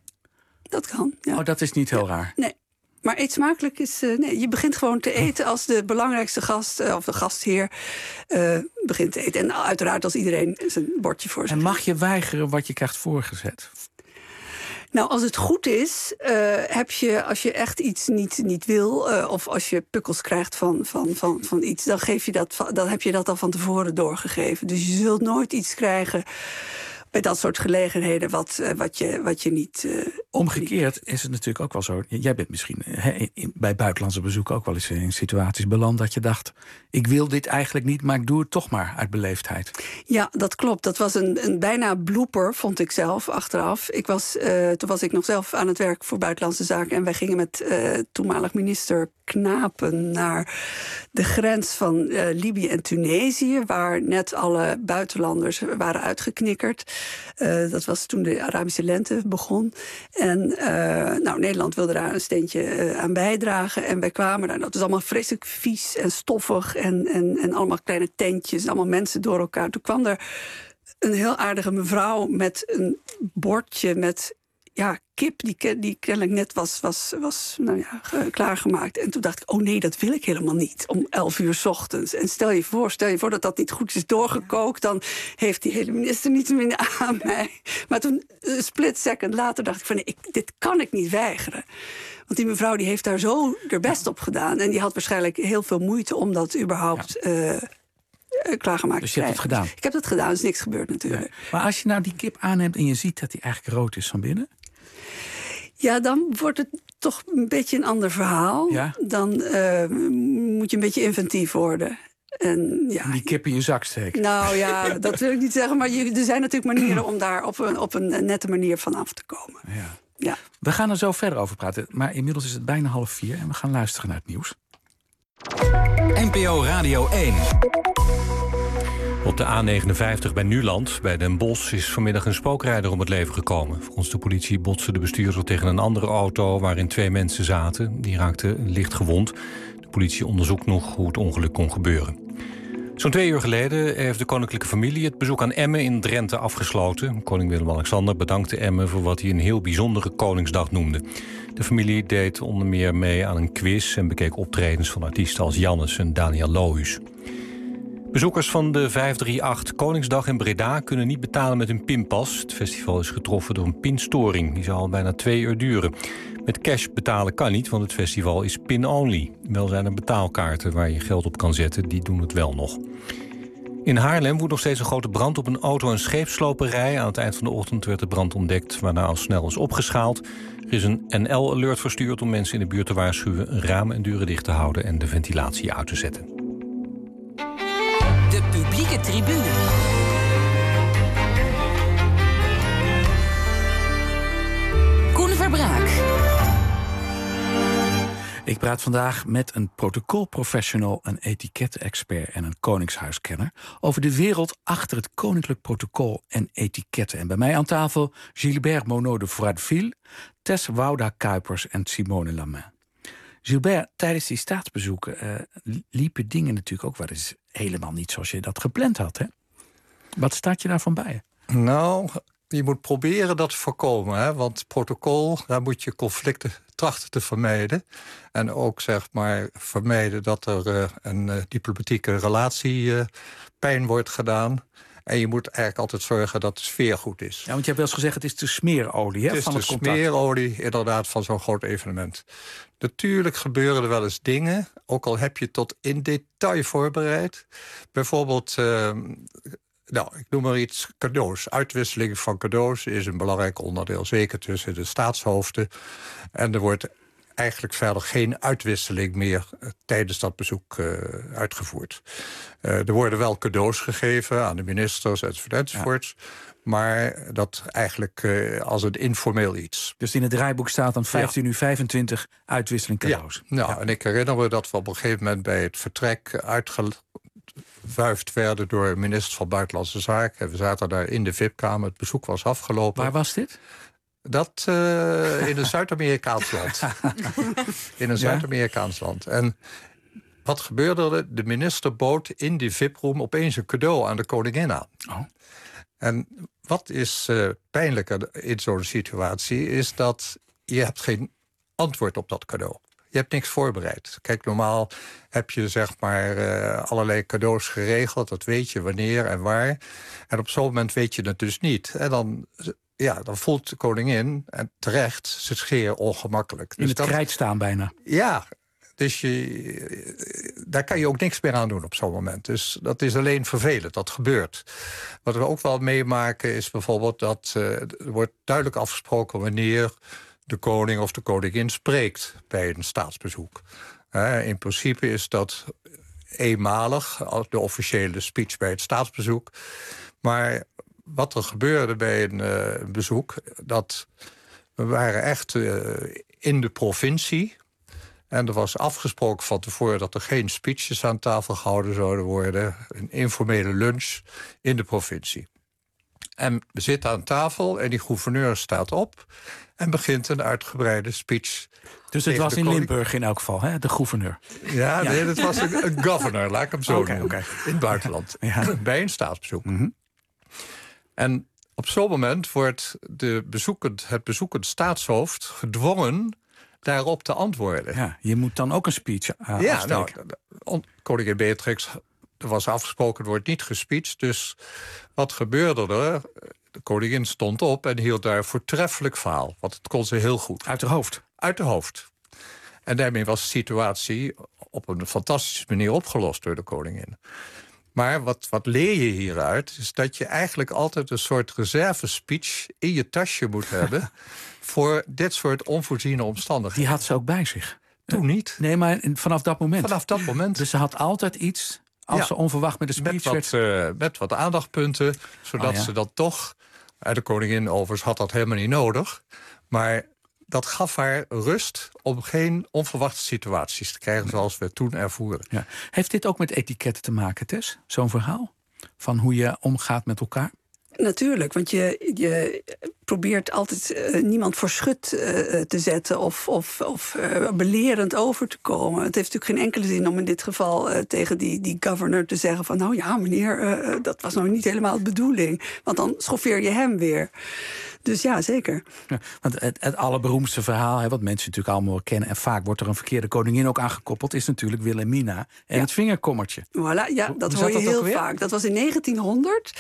Dat kan, ja. Oh, dat is niet heel ja. raar. Nee. Maar eet smakelijk is... Uh, nee, je begint gewoon te eten als de belangrijkste gast, uh, of de gastheer, uh, begint te eten. En uiteraard als iedereen zijn bordje voor zich. En mag je weigeren wat je krijgt voorgezet? Nou, als het goed is, uh, heb je, als je echt iets niet, niet wil, uh, of als je pukkels krijgt van, van, van, van iets, dan, geef je dat, dan heb je dat al van tevoren doorgegeven. Dus je zult nooit iets krijgen bij dat soort gelegenheden wat, uh, wat, je, wat je niet... Uh, Omgekeerd is het natuurlijk ook wel zo. Jij bent misschien he, in, bij buitenlandse bezoeken ook wel eens in situaties beland dat je dacht, ik wil dit eigenlijk niet, maar ik doe het toch maar uit beleefdheid. Ja, dat klopt. Dat was een, een bijna blooper, vond ik zelf, achteraf. Ik was, uh, toen was ik nog zelf aan het werk voor Buitenlandse Zaken en wij gingen met uh, toenmalig minister Knapen naar de grens van uh, Libië en Tunesië, waar net alle buitenlanders waren uitgeknikkerd. Uh, dat was toen de Arabische lente begon. En uh, nou, Nederland wilde daar een steentje uh, aan bijdragen. En wij kwamen daar. Dat was allemaal vreselijk vies en stoffig. En, en, en allemaal kleine tentjes. Allemaal mensen door elkaar. Toen kwam er een heel aardige mevrouw met een bordje met ja, kip. Die, die kennelijk net was, was, was nou ja, klaargemaakt. En toen dacht ik, oh nee, dat wil ik helemaal niet. Om elf uur 's ochtends. En stel je voor, stel je voor dat dat niet goed is doorgekookt. Dan heeft die hele minister niets meer aan mij. Maar toen, een split second later, dacht ik van nee, ik, dit kan ik niet weigeren. Want die mevrouw die heeft daar zo haar best op gedaan. En die had waarschijnlijk heel veel moeite om dat überhaupt ja. uh, klaargemaakt dus je hebt het gedaan? Ik heb het gedaan, er is niks gebeurd natuurlijk. Ja. Maar als je nou die kip aanneemt en je ziet dat die eigenlijk rood is van binnen? Ja, dan wordt het toch een beetje een ander verhaal. Ja? Dan uh, moet je een beetje inventief worden. En, ja, die kip in je zak steken. Nou ja, dat wil ik niet zeggen. Maar je, er zijn natuurlijk manieren om daar op een, op een nette manier van af te komen. Ja. Ja. We gaan er zo verder over praten. Maar inmiddels is het bijna half vier en we gaan luisteren naar het nieuws. N P O Radio één. Op de A negenenvijftig bij Nuland, bij Den Bosch, is vanmiddag een spookrijder om het leven gekomen. Volgens de politie botste de bestuurder tegen een andere auto waarin twee mensen zaten. Die raakten licht gewond. De politie onderzoekt nog hoe het ongeluk kon gebeuren. Zo'n twee uur geleden heeft de koninklijke familie het bezoek aan Emmen in Drenthe afgesloten. Koning Willem-Alexander bedankte Emmen voor wat hij een heel bijzondere Koningsdag noemde. De familie deed onder meer mee aan een quiz en bekeek optredens van artiesten als Jannes en Daniel Lohuus. Bezoekers van de vijfhonderdachtendertig Koningsdag in Breda kunnen niet betalen met hun pinpas. Het festival is getroffen door een pinstoring. Die zal al bijna twee uur duren. Met cash betalen kan niet, want het festival is pin-only. Wel zijn er betaalkaarten waar je geld op kan zetten. Die doen het wel nog. In Haarlem woedt nog steeds een grote brand op een auto- en scheepsloperij. Aan het eind van de ochtend werd de brand ontdekt, waarna al snel is opgeschaald. Er is een N L-alert verstuurd om mensen in de buurt te waarschuwen ramen en deuren dicht te houden en de ventilatie uit te zetten. De publieke tribune. Koen Verbraak. Ik praat vandaag met een protocolprofessional, een etiketten-expert en een koningshuiskenner over de wereld achter het koninklijk protocol en etiketten. En bij mij aan tafel Gilbert Monod de Froideville, Tess Wouda Kuipers en Simone Lamain. Gilbert, tijdens die staatsbezoeken uh, liepen dingen natuurlijk ook wel eens helemaal niet zoals je dat gepland had, hè? Wat staat je daarvan bij? Nou, je moet proberen dat te voorkomen, hè? Want protocol, daar moet je conflicten trachten te vermijden. En ook, zeg maar, vermijden dat er uh, een uh, diplomatieke relatie uh, pijn wordt gedaan. En je moet eigenlijk altijd zorgen dat de sfeer goed is. Ja, want je hebt wel eens gezegd, het is de smeerolie, hè, het is van de het contact. smeerolie, inderdaad, van zo'n groot evenement. Natuurlijk gebeuren er wel eens dingen, ook al heb je tot in detail voorbereid. Bijvoorbeeld, uh, nou, ik noem maar iets, cadeaus. Uitwisseling van cadeaus is een belangrijk onderdeel, zeker tussen de staatshoofden. En er wordt eigenlijk verder geen uitwisseling meer uh, tijdens dat bezoek uh, uitgevoerd. Uh, er worden wel cadeaus gegeven aan de ministers enzovoort enzovoort. Ja. Maar dat eigenlijk uh, als een informeel iets. Dus in het draaiboek staat dan vijftien uur vijfentwintig uitwisseling cadeaus. Ja, nou, ja. En ik herinner me dat we op een gegeven moment bij het vertrek uitgewuifd werden door minister van Buitenlandse Zaken. En we zaten daar in de V I P-kamer, het bezoek was afgelopen. Waar was dit? Dat uh, in een Zuid-Amerikaans land. In een Zuid-Amerikaans land. En wat gebeurde er? De minister bood in die V I P-room opeens een cadeau aan de koningin aan. Oh. En wat is uh, pijnlijker in zo'n situatie, is dat je hebt geen antwoord op dat cadeau. Je hebt niks voorbereid. Kijk, normaal heb je zeg maar uh, allerlei cadeaus geregeld. Dat weet je wanneer en waar. En op zo'n moment weet je het dus niet. En dan, ja, dan voelt de koningin, en terecht, zich zeer ongemakkelijk. In dus het dat, krijt staan bijna. Ja, dus je, daar kan je ook niks meer aan doen op zo'n moment. Dus dat is alleen vervelend, dat gebeurt. Wat we ook wel meemaken is bijvoorbeeld dat uh, er wordt duidelijk afgesproken wanneer de koning of de koningin spreekt bij een staatsbezoek. Uh, in principe is dat eenmalig, de officiële speech bij het staatsbezoek. Maar wat er gebeurde bij een uh, bezoek, dat we waren echt uh, in de provincie. En er was afgesproken van tevoren dat er geen speeches aan tafel gehouden zouden worden. Een informele lunch in de provincie. En we zitten aan tafel en die gouverneur staat op en begint een uitgebreide speech. Dus het was in koning. Limburg in elk geval, hè? De gouverneur. Ja, nee, het was een, een governor, laat ik hem zo okay, noemen. Okay. In het buitenland, ja. Bij een staatsbezoek. Mm-hmm. En op zo'n moment wordt de bezoekend, het bezoekend staatshoofd gedwongen daarop te antwoorden. Ja, je moet dan ook een speech uh, ja, afsteken. Nou, koningin Beatrix, er was afgesproken, er wordt niet gespeecht. Dus wat gebeurde er? De koningin stond op en hield daar voortreffelijk verhaal. Want het kon ze heel goed. Uit haar hoofd? Uit haar hoofd. En daarmee was de situatie op een fantastische manier opgelost door de koningin. Maar wat, wat leer je hieruit, is dat je eigenlijk altijd een soort reserve-speech in je tasje moet hebben voor dit soort onvoorziene omstandigheden. Die had ze ook bij zich? Toen niet. Nee, maar vanaf dat moment? Vanaf dat moment. Dus ze had altijd iets, als ja, ze onverwacht met de speech met wat, werd... uh, met wat aandachtpunten, zodat oh, ja. ze dat toch... De koningin overigens had dat helemaal niet nodig, maar dat gaf haar rust om geen onverwachte situaties te krijgen zoals we toen ervoeren. Ja. Heeft dit ook met etiketten te maken, Tess? Zo'n verhaal? Van hoe je omgaat met elkaar? Natuurlijk, want je, je probeert altijd uh, niemand voor schut uh, te zetten of, of, of uh, belerend over te komen. Het heeft natuurlijk geen enkele zin om in dit geval uh, tegen die, die governor te zeggen van nou ja meneer, uh, dat was nou niet helemaal de bedoeling. Want dan schoffeer je hem weer. Dus ja, zeker. Ja, want het, het allerberoemdste verhaal, hè, wat mensen natuurlijk allemaal kennen, en vaak wordt er een verkeerde koningin ook aangekoppeld, is natuurlijk Wilhelmina en ja. het vingerkommertje. Voilà, ja, dat hoor je dat heel vaak. Dat was in negentienhonderd.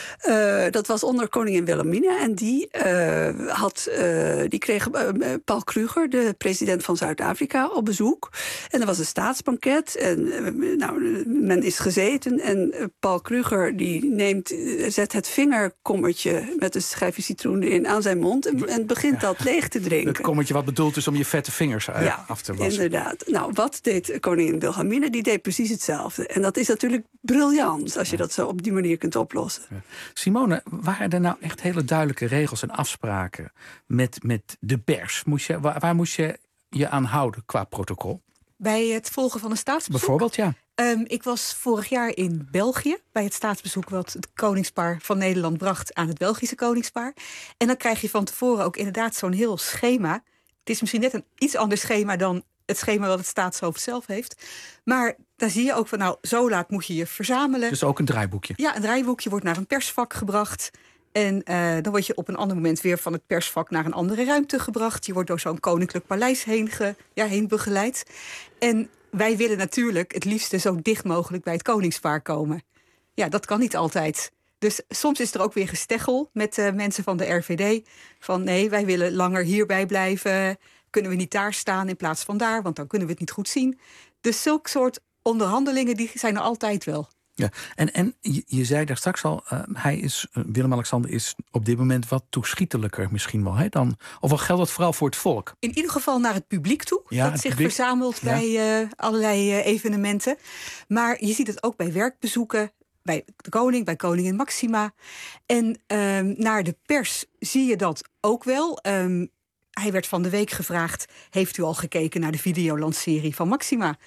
Uh, dat was onder koningin Wilhelmina. En die, uh, had, uh, die kreeg uh, Paul Kruger, de president van Zuid-Afrika, op bezoek. En er was een staatsbanket. En uh, nou, men is gezeten. En uh, Paul Kruger die neemt, uh, zet het vingerkommertje met een schijfje citroen in aan zijn mond en, en begint dat leeg te drinken. Het kommetje wat bedoeld is om je vette vingers uh, ja, af te wassen. Inderdaad. Nou, wat deed koningin Wilhelmina? Die deed precies hetzelfde. En dat is natuurlijk briljant als je dat zo op die manier kunt oplossen. Ja. Simone, waren er nou echt hele duidelijke regels en afspraken met, met de pers? Moest je, waar, waar moest je je aan houden qua protocol? Bij het volgen van een staatsbezoek? Bijvoorbeeld, ja. Um, ik was vorig jaar in België bij het staatsbezoek wat het koningspaar van Nederland bracht aan het Belgische koningspaar. En dan krijg je van tevoren ook inderdaad zo'n heel schema. Het is misschien net een iets ander schema dan het schema wat het staatshoofd zelf heeft. Maar daar zie je ook van, nou, zo laat moet je je verzamelen. Dus ook een draaiboekje? Ja, een draaiboekje wordt naar een persvak gebracht. En uh, dan word je op een ander moment weer van het persvak naar een andere ruimte gebracht. Je wordt door zo'n koninklijk paleis heen, ge, ja, heen begeleid. En wij willen natuurlijk het liefste zo dicht mogelijk bij het koningspaar komen. Ja, dat kan niet altijd. Dus soms is er ook weer gesteggel met uh, mensen van de R V D. Van nee, wij willen langer hierbij blijven. Kunnen we niet daar staan in plaats van daar? Want dan kunnen we het niet goed zien. Dus zulke soort onderhandelingen die zijn er altijd wel. Ja, en, en je, je zei daar straks al, uh, hij is, uh, Willem-Alexander is op dit moment wat toeschietelijker misschien wel. Hè, dan, of wel geldt dat vooral voor het volk? In ieder geval naar het publiek toe. Ja, dat zich publiek. verzamelt ja. bij uh, allerlei uh, evenementen. Maar je ziet het ook bij werkbezoeken. Bij de koning, bij koningin Maxima. En um, naar de pers zie je dat ook wel. Um, hij werd van de week gevraagd, heeft u al gekeken naar de videolansserie van Maxima?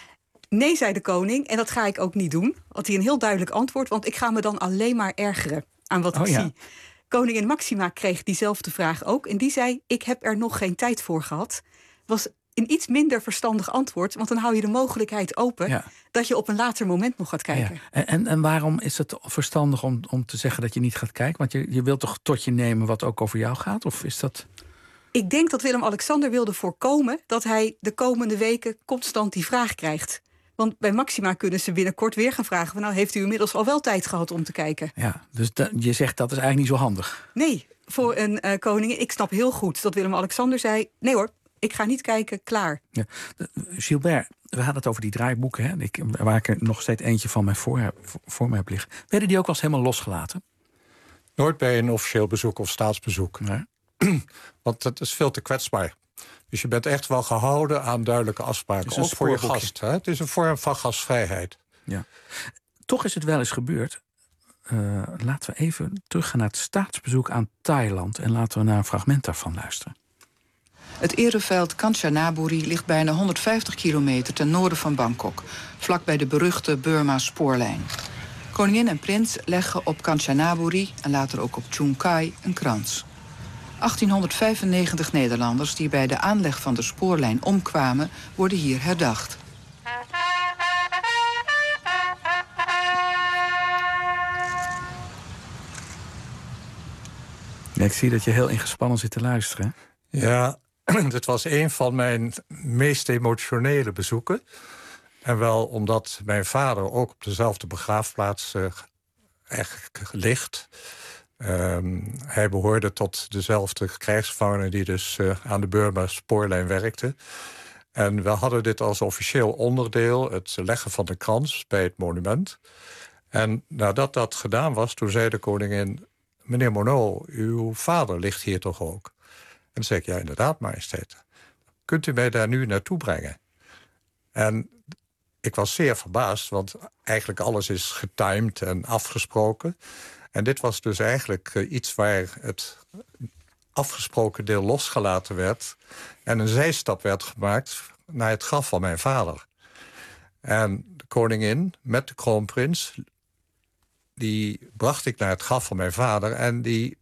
Nee, zei de koning, en dat ga ik ook niet doen. Had hij een heel duidelijk antwoord, want ik ga me dan alleen maar ergeren aan wat ik oh, ja. zie. Koningin Maxima kreeg diezelfde vraag ook. En die zei, ik heb er nog geen tijd voor gehad. Was een iets minder verstandig antwoord, want dan hou je de mogelijkheid open ja. dat je op een later moment nog gaat kijken. Ja. En, en, en waarom is het verstandig om, om te zeggen dat je niet gaat kijken? Want je, je wilt toch tot je nemen wat ook over jou gaat? Of is dat... Ik denk dat Willem-Alexander wilde voorkomen dat hij de komende weken constant die vraag krijgt. Want bij Maxima kunnen ze binnenkort weer gaan vragen van, nou, heeft u inmiddels al wel tijd gehad om te kijken? Ja, dus da, je zegt dat is eigenlijk niet zo handig. Nee, voor een uh, koning. Ik snap heel goed dat Willem-Alexander zei, nee hoor, ik ga niet kijken, klaar. Ja. Gilbert, we hadden het over die draaiboeken, hè? Ik, waar ik er nog steeds eentje van mij voor, voor mij heb liggen. Werden die ook wel eens helemaal losgelaten? Nooit bij een officieel bezoek of staatsbezoek. Nee. Want het is veel te kwetsbaar. Dus je bent echt wel gehouden aan duidelijke afspraken. Ook voor je gast. Hè? Het is een vorm van gastvrijheid. Ja. Toch is het wel eens gebeurd. Uh, laten we even teruggaan naar het staatsbezoek aan Thailand. En laten we naar een fragment daarvan luisteren. Het ereveld Kanchanaburi ligt bijna honderdvijftig kilometer ten noorden van Bangkok. Vlakbij de beruchte Burma-spoorlijn. Koningin en prins leggen op Kanchanaburi en later ook op Chung Kai een krans. achttienhonderdvijfennegentig Nederlanders die bij de aanleg van de spoorlijn omkwamen, worden hier herdacht. Ja, ik zie dat je heel ingespannen zit te luisteren. Ja, dit was een van mijn meest emotionele bezoeken. En wel omdat mijn vader ook op dezelfde begraafplaats uh, echt ligt. Um, hij behoorde tot dezelfde krijgsgevangenen die dus uh, aan de Burma-spoorlijn werkte. En we hadden dit als officieel onderdeel, het leggen van de krans bij het monument. En nadat dat gedaan was, toen zei de koningin, meneer Monod, uw vader ligt hier toch ook? En toen zei ik, ja, inderdaad, majesteit. Kunt u mij daar nu naartoe brengen? En ik was zeer verbaasd, want eigenlijk alles is getimed en afgesproken. En dit was dus eigenlijk uh, iets waar het afgesproken deel losgelaten werd en een zijstap werd gemaakt naar het graf van mijn vader. En de koningin met de kroonprins, die bracht ik naar het graf van mijn vader en die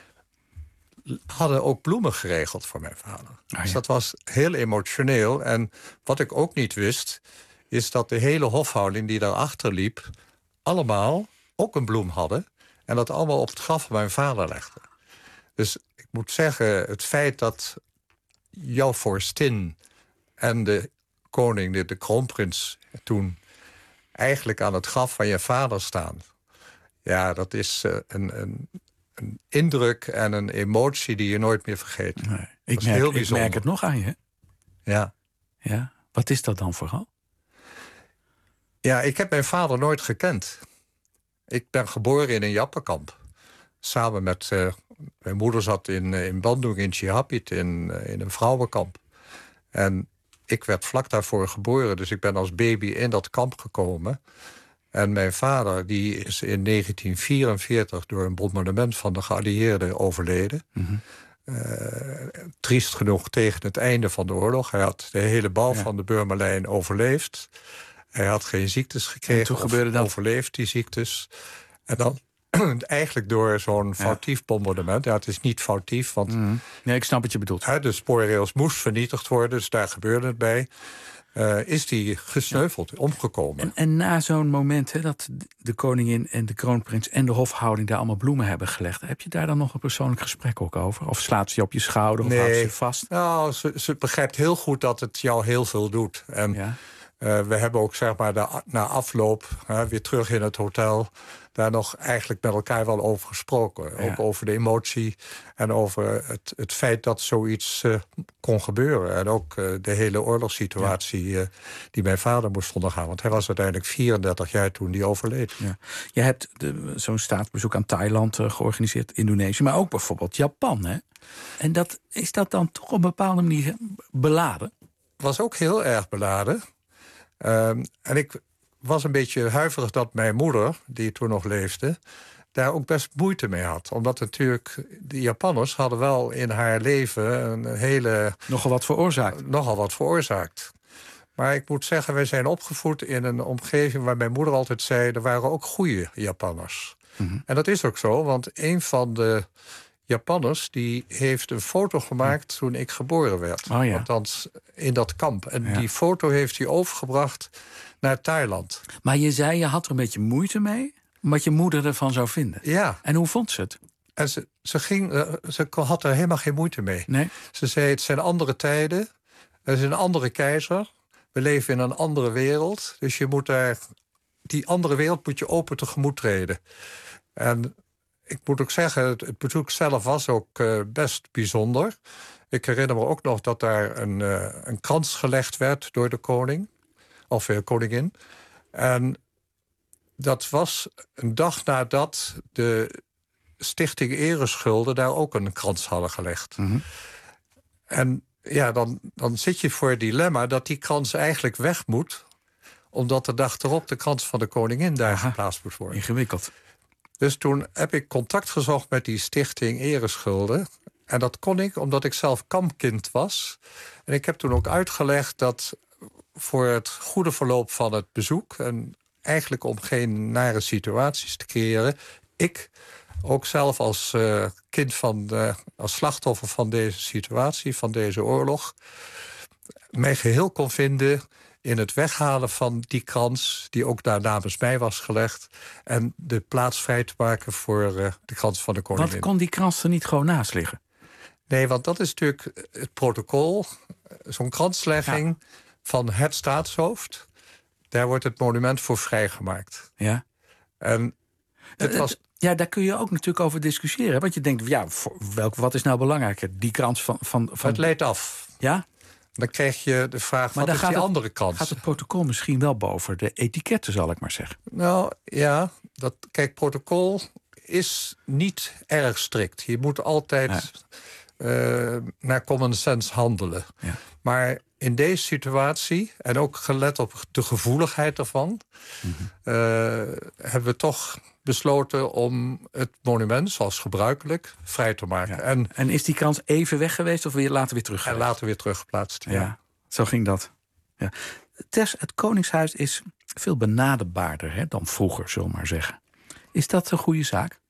hadden ook bloemen geregeld voor mijn vader. Ah, ja. Dus dat was heel emotioneel. En wat ik ook niet wist, is dat de hele hofhouding die daarachter liep allemaal ook een bloem hadden en dat allemaal op het graf van mijn vader legden. Dus ik moet zeggen, het feit dat jouw vorstin en de koning, de, de kroonprins toen, eigenlijk aan het graf van je vader staan, ja, dat is uh, een, een, een indruk en een emotie die je nooit meer vergeet. Nee, ik, merk, heel ik merk het nog aan je. Ja. Ja. Wat is dat dan vooral? Ja, ik heb mijn vader nooit gekend. Ik ben geboren in een jappenkamp. Samen met... Uh, mijn moeder zat in, uh, in Bandung, in Chihapit, in, uh, in een vrouwenkamp. En ik werd vlak daarvoor geboren, dus ik ben als baby in dat kamp gekomen. En mijn vader die is in negentien vierenveertig door een bombardement van de geallieerden overleden. Mm-hmm. Uh, triest genoeg tegen het einde van de oorlog. Hij had de hele bouw ja. van de Burma-lijn overleefd. Hij had geen ziektes gekregen. En toen gebeurde dat? Overleefd die ziektes. En dan eigenlijk door zo'n foutief bombardement. Ja, het is niet foutief, want... Mm. Nee, ik snap wat je bedoelt. Hè, de spoorrails moest vernietigd worden, dus daar gebeurde het bij. Uh, is die gesneuveld, ja. omgekomen. En, en na zo'n moment, hè, dat de koningin en de kroonprins en de hofhouding daar allemaal bloemen hebben gelegd, heb je daar dan nog een persoonlijk gesprek ook over? Of slaat ze je op je schouder of nee. houdt ze je vast? Nou, ze, ze begrijpt heel goed dat het jou heel veel doet. En ja. uh, we hebben ook, zeg maar, de, na afloop, uh, weer terug in het hotel, daar nog eigenlijk met elkaar wel over gesproken. Ja. Ook over de emotie en over het, het feit dat zoiets uh, kon gebeuren. En ook uh, de hele oorlogssituatie ja. uh, die mijn vader moest ondergaan. Want hij was uiteindelijk vierendertig jaar toen hij overleed. Ja. Je hebt zo'n staatsbezoek aan Thailand uh, georganiseerd, Indonesië, maar ook bijvoorbeeld Japan. Hè? En dat, is dat dan toch op een bepaalde manier beladen? Was ook heel erg beladen. Um, en ik was een beetje huiverig dat mijn moeder, die toen nog leefde, daar ook best moeite mee had. Omdat natuurlijk de Japanners hadden wel in haar leven een hele... Nogal wat veroorzaakt. Nogal wat veroorzaakt. Maar ik moet zeggen, wij zijn opgevoed in een omgeving waar mijn moeder altijd zei, er waren ook goede Japanners. Mm-hmm. En dat is ook zo, want een van de Japanners die heeft een foto gemaakt toen ik geboren werd. Oh ja. Althans, in dat kamp. En ja. die foto heeft hij overgebracht naar Thailand. Maar je zei, je had er een beetje moeite mee, wat je moeder ervan zou vinden. Ja. En hoe vond ze het? En ze, ze, ging, uh, ze had er helemaal geen moeite mee. Nee? Ze zei, het zijn andere tijden. Er is een andere keizer. We leven in een andere wereld. Dus je moet daar, die andere wereld moet je open tegemoet treden. En ik moet ook zeggen, het, het bezoek zelf was ook uh, best bijzonder. Ik herinner me ook nog dat daar een, uh, een krans gelegd werd door de koning. Of uh, koningin. En dat was een dag nadat de Stichting Ereschulden daar ook een krans hadden gelegd. Mm-hmm. En ja, dan, dan zit je voor het dilemma dat die krans eigenlijk weg moet, omdat de dag erop de krans van de koningin daar Aha. geplaatst moet worden. Ingewikkeld. Dus toen heb ik contact gezocht met die Stichting Ereschulden. En dat kon ik omdat ik zelf kampkind was. En ik heb toen ook uitgelegd dat voor het goede verloop van het bezoek, en eigenlijk om geen nare situaties te creëren, ik ook zelf als uh, kind van de, als slachtoffer van deze situatie, van deze oorlog, mij geheel kon vinden in het weghalen van die krans, die ook daar namens mij was gelegd, en de plaats vrij te maken voor uh, de krans van de koningin. Wat kon die krans er niet gewoon naast liggen? Nee, want dat is natuurlijk het protocol. Zo'n kranslegging ja. van het staatshoofd, daar wordt het monument voor vrijgemaakt. Ja. En het was... Ja, daar kun je ook natuurlijk over discussiëren. Want je denkt, ja, welk, wat is nou belangrijker? Die krans van... van, van... Het leidt af. Ja? Dan krijg je de vraag, maar wat is die het, andere kant? Gaat het protocol misschien wel boven de etiketten, zal ik maar zeggen? Nou, ja. Dat, kijk, protocol is niet erg strikt. Je moet altijd ja. uh, naar common sense handelen. Ja. Maar in deze situatie, en ook gelet op de gevoeligheid ervan, mm-hmm. uh, hebben we toch besloten om het monument, zoals gebruikelijk, vrij te maken. Ja. En, en is die krans even weg geweest of weer later weer terug? En later weer teruggeplaatst. Ja, ja, zo ging dat. Ja. Tess, het Koningshuis is veel benaderbaarder hè, dan vroeger, zullen we maar zeggen. Is dat een goede zaak?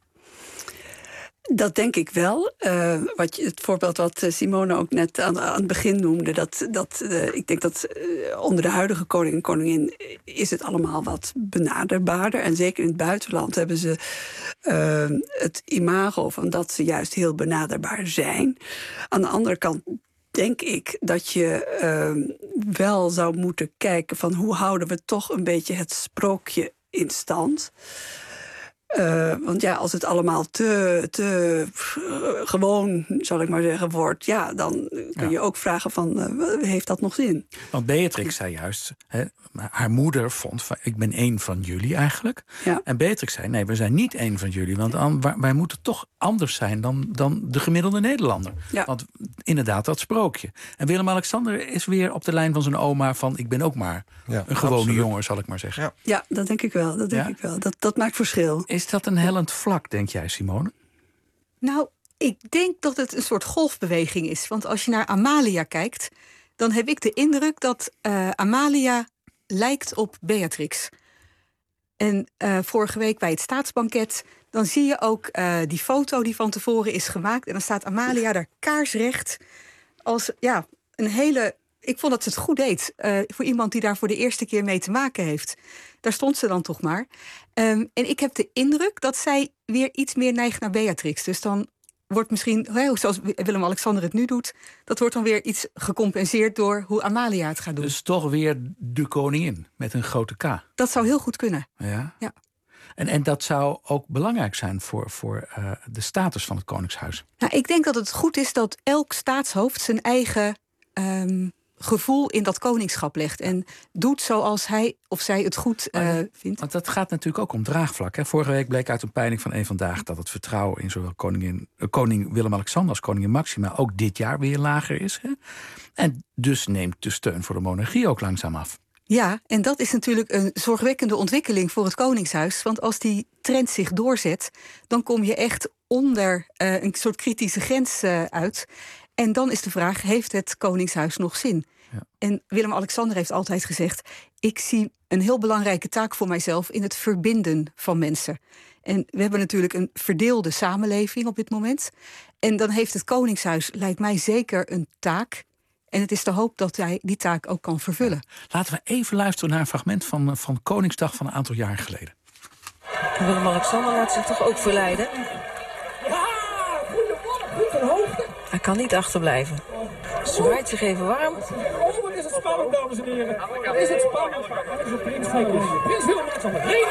Dat denk ik wel. Uh, wat je, het voorbeeld wat Simone ook net aan, aan het begin noemde. Dat, dat, uh, ik denk dat uh, onder de huidige koning en koningin is het allemaal wat benaderbaarder. En zeker in het buitenland hebben ze uh, het imago van dat ze juist heel benaderbaar zijn. Aan de andere kant denk ik dat je uh, wel zou moeten kijken van hoe houden we toch een beetje het sprookje in stand. Uh, want ja, als het allemaal te, te uh, gewoon, zal ik maar zeggen, wordt, ja, dan kun ja. je ook vragen van, uh, heeft dat nog zin? Want Beatrix zei juist, hè, haar moeder vond, van, ik ben één van jullie eigenlijk. Ja. En Beatrix zei, nee, we zijn niet één van jullie, want an, wij moeten toch anders zijn dan, dan de gemiddelde Nederlander. Ja. Want inderdaad, dat sprookje. En Willem-Alexander is weer op de lijn van zijn oma van, ik ben ook maar ja, een gewone absoluut. jongen, zal ik maar zeggen. Ja, ja dat denk ik wel. Dat denk ja? ik wel. Dat, dat maakt verschil. Is dat een hellend vlak, denk jij, Simone? Nou, ik denk dat het een soort golfbeweging is. Want als je naar Amalia kijkt, dan heb ik de indruk dat uh, Amalia lijkt op Beatrix. En uh, vorige week bij het staatsbanket, dan zie je ook uh, die foto die van tevoren is gemaakt. En dan staat Amalia daar kaarsrecht als ja, een hele... Ik vond dat ze het goed deed uh, voor iemand die daar voor de eerste keer mee te maken heeft. Daar stond ze dan toch maar. Um, en ik heb de indruk dat zij weer iets meer neigt naar Beatrix. Dus dan wordt misschien, zoals Willem-Alexander het nu doet, dat wordt dan weer iets gecompenseerd door hoe Amalia het gaat doen. Dus toch weer de koningin met een grote K. Dat zou heel goed kunnen. Ja. ja. En, en dat zou ook belangrijk zijn voor, voor uh, de status van het Koningshuis. Nou, ik denk dat het goed is dat elk staatshoofd zijn eigen um, gevoel in dat koningschap legt. En doet zoals hij of zij het goed uh, vindt. Want dat gaat natuurlijk ook om draagvlak. Hè? Vorige week bleek uit een peiling van Eén Vandaag dat het vertrouwen in zowel koningin, uh, koning Willem-Alexander als koningin Maxima ook dit jaar weer lager is. Hè? En dus neemt de steun voor de monarchie ook langzaam af. Ja, en dat is natuurlijk een zorgwekkende ontwikkeling voor het Koningshuis. Want als die trend zich doorzet, dan kom je echt onder uh, een soort kritische grens uh, uit. En dan is de vraag, heeft het Koningshuis nog zin? Ja. En Willem-Alexander heeft altijd gezegd, ik zie een heel belangrijke taak voor mijzelf in het verbinden van mensen. En we hebben natuurlijk een verdeelde samenleving op dit moment. En dan heeft het Koningshuis, lijkt mij zeker, een taak. En het is de hoop dat hij die taak ook kan vervullen. Ja. Laten we even luisteren naar een fragment van, van Koningsdag van een aantal jaar geleden. Willem-Alexander laat zich toch ook verleiden? Hij kan niet achterblijven. Zwaait zich even warm. Oh, wat is het spannend, dames en heren. Wat is het spannend. Wat is het prins van Prins Willem-Alexander.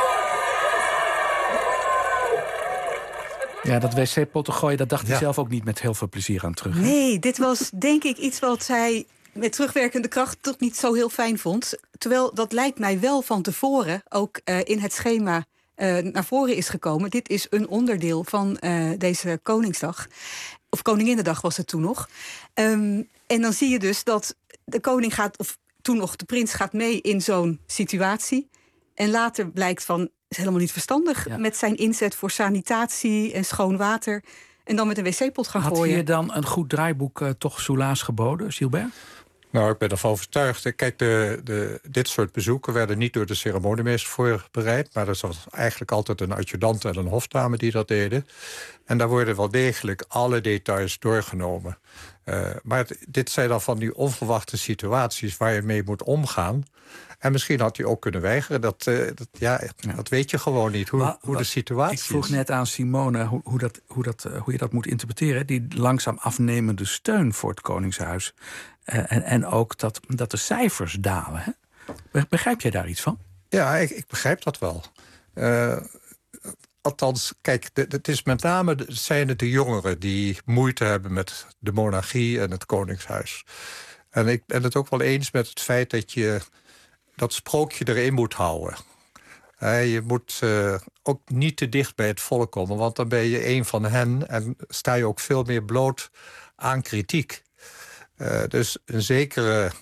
Ja, dat wc-potten gooien, dat dacht hij Ja. zelf ook niet met heel veel plezier aan terug. Hè? Nee, dit was denk ik iets wat zij met terugwerkende kracht toch niet zo heel fijn vond. Terwijl dat lijkt mij wel van tevoren ook uh, in het schema uh, naar voren is gekomen. Dit is een onderdeel van uh, deze Koningsdag. Of Koninginnedag was het toen nog. Um, en dan zie je dus dat de koning gaat, of toen nog de prins gaat mee in zo'n situatie. En later blijkt van, is helemaal niet verstandig ja. met zijn inzet voor sanitatie en schoon water. En dan met een wc-pot gaan Had gooien. Had je dan een goed draaiboek uh, toch soelaas geboden, Gilbert? Nou, ik ben ervan overtuigd. Kijk, de, de, dit soort bezoeken werden niet door de ceremoniemeester voorbereid, maar dat was eigenlijk altijd een adjudant en een hofdame die dat deden. En daar worden wel degelijk alle details doorgenomen. Uh, maar het, dit zijn dan van die onverwachte situaties waar je mee moet omgaan. En misschien had hij ook kunnen weigeren. Dat, uh, dat, ja, ja. dat weet je gewoon niet, hoe, maar, hoe de situatie is. Ik vroeg is. net aan Simone hoe, hoe, dat, hoe, dat, uh, hoe je dat moet interpreteren. Die langzaam afnemende steun voor het Koningshuis. Uh, en, en ook dat, dat de cijfers dalen. Hè? Begrijp jij daar iets van? Ja, ik, ik begrijp dat wel. Uh, althans, kijk, de, het is met name de, zijn het de jongeren die moeite hebben met de monarchie en het Koningshuis. En ik ben het ook wel eens met het feit dat je dat sprookje erin moet houden. Uh, je moet uh, ook niet te dicht bij het volk komen, want dan ben je een van hen en sta je ook veel meer bloot aan kritiek. Uh, dus een zekere,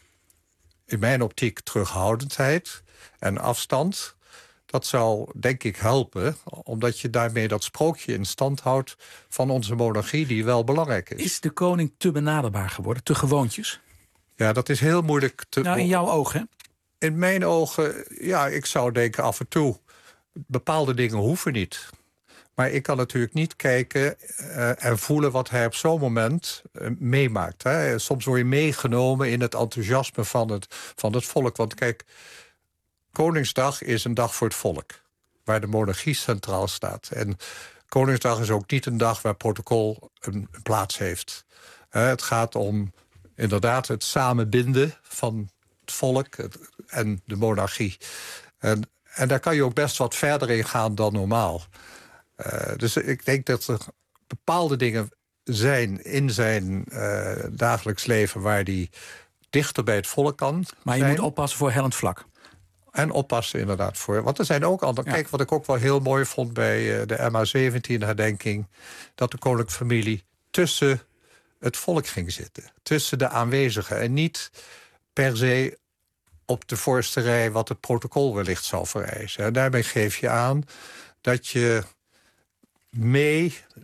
in mijn optiek, terughoudendheid en afstand, dat zou denk ik helpen, omdat je daarmee dat sprookje in stand houdt van onze monarchie, die wel belangrijk is. Is de koning te benaderbaar geworden, te gewoontjes? Ja, dat is heel moeilijk te... Nou, in jouw ogen, hè? In mijn ogen, ja, ik zou denken af en toe, bepaalde dingen hoeven niet. Maar ik kan natuurlijk niet kijken uh, en voelen wat hij op zo'n moment uh, meemaakt. Hè. Soms word je meegenomen in het enthousiasme van het, van het volk. Want kijk, Koningsdag is een dag voor het volk, waar de monarchie centraal staat. En Koningsdag is ook niet een dag waar protocol een, een plaats heeft. Uh, het gaat om inderdaad het samenbinden van het volk en de monarchie. En, en daar kan je ook best wat verder in gaan dan normaal. Uh, dus ik denk dat er bepaalde dingen zijn in zijn uh, dagelijks leven waar die dichter bij het volk kan. Maar je zijn. moet oppassen voor hellend vlak. En oppassen inderdaad voor. Want er zijn ook andere. Ja. Kijk, wat ik ook wel heel mooi vond bij uh, de M H zeventien-herdenking, dat de koninklijke familie tussen het volk ging zitten. Tussen de aanwezigen. En niet per se op de voorste rij wat het protocol wellicht zou vereisen. En daarmee geef je aan dat je mee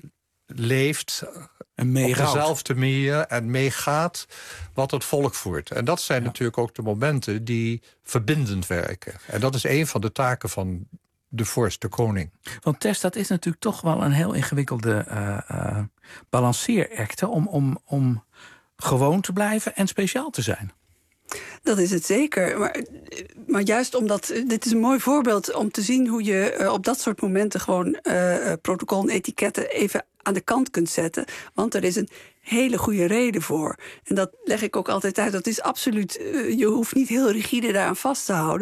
leeft en op dezelfde manier en meegaat wat het volk voert. En dat zijn ja. natuurlijk ook de momenten die verbindend werken. En dat is een van de taken van de vorst, de koning. Want Tess, dat is natuurlijk toch wel een heel ingewikkelde uh, uh, balanceeract, hè, om, om, om gewoon te blijven en speciaal te zijn. Dat is het zeker. Maar, maar juist omdat... Dit is een mooi voorbeeld om te zien hoe je uh, op dat soort momenten gewoon uh, protocol en etiketten even aan de kant kunt zetten. Want er is een hele goede reden voor. En dat leg ik ook altijd uit. Dat is absoluut... Uh, je hoeft niet heel rigide daaraan vast te houden.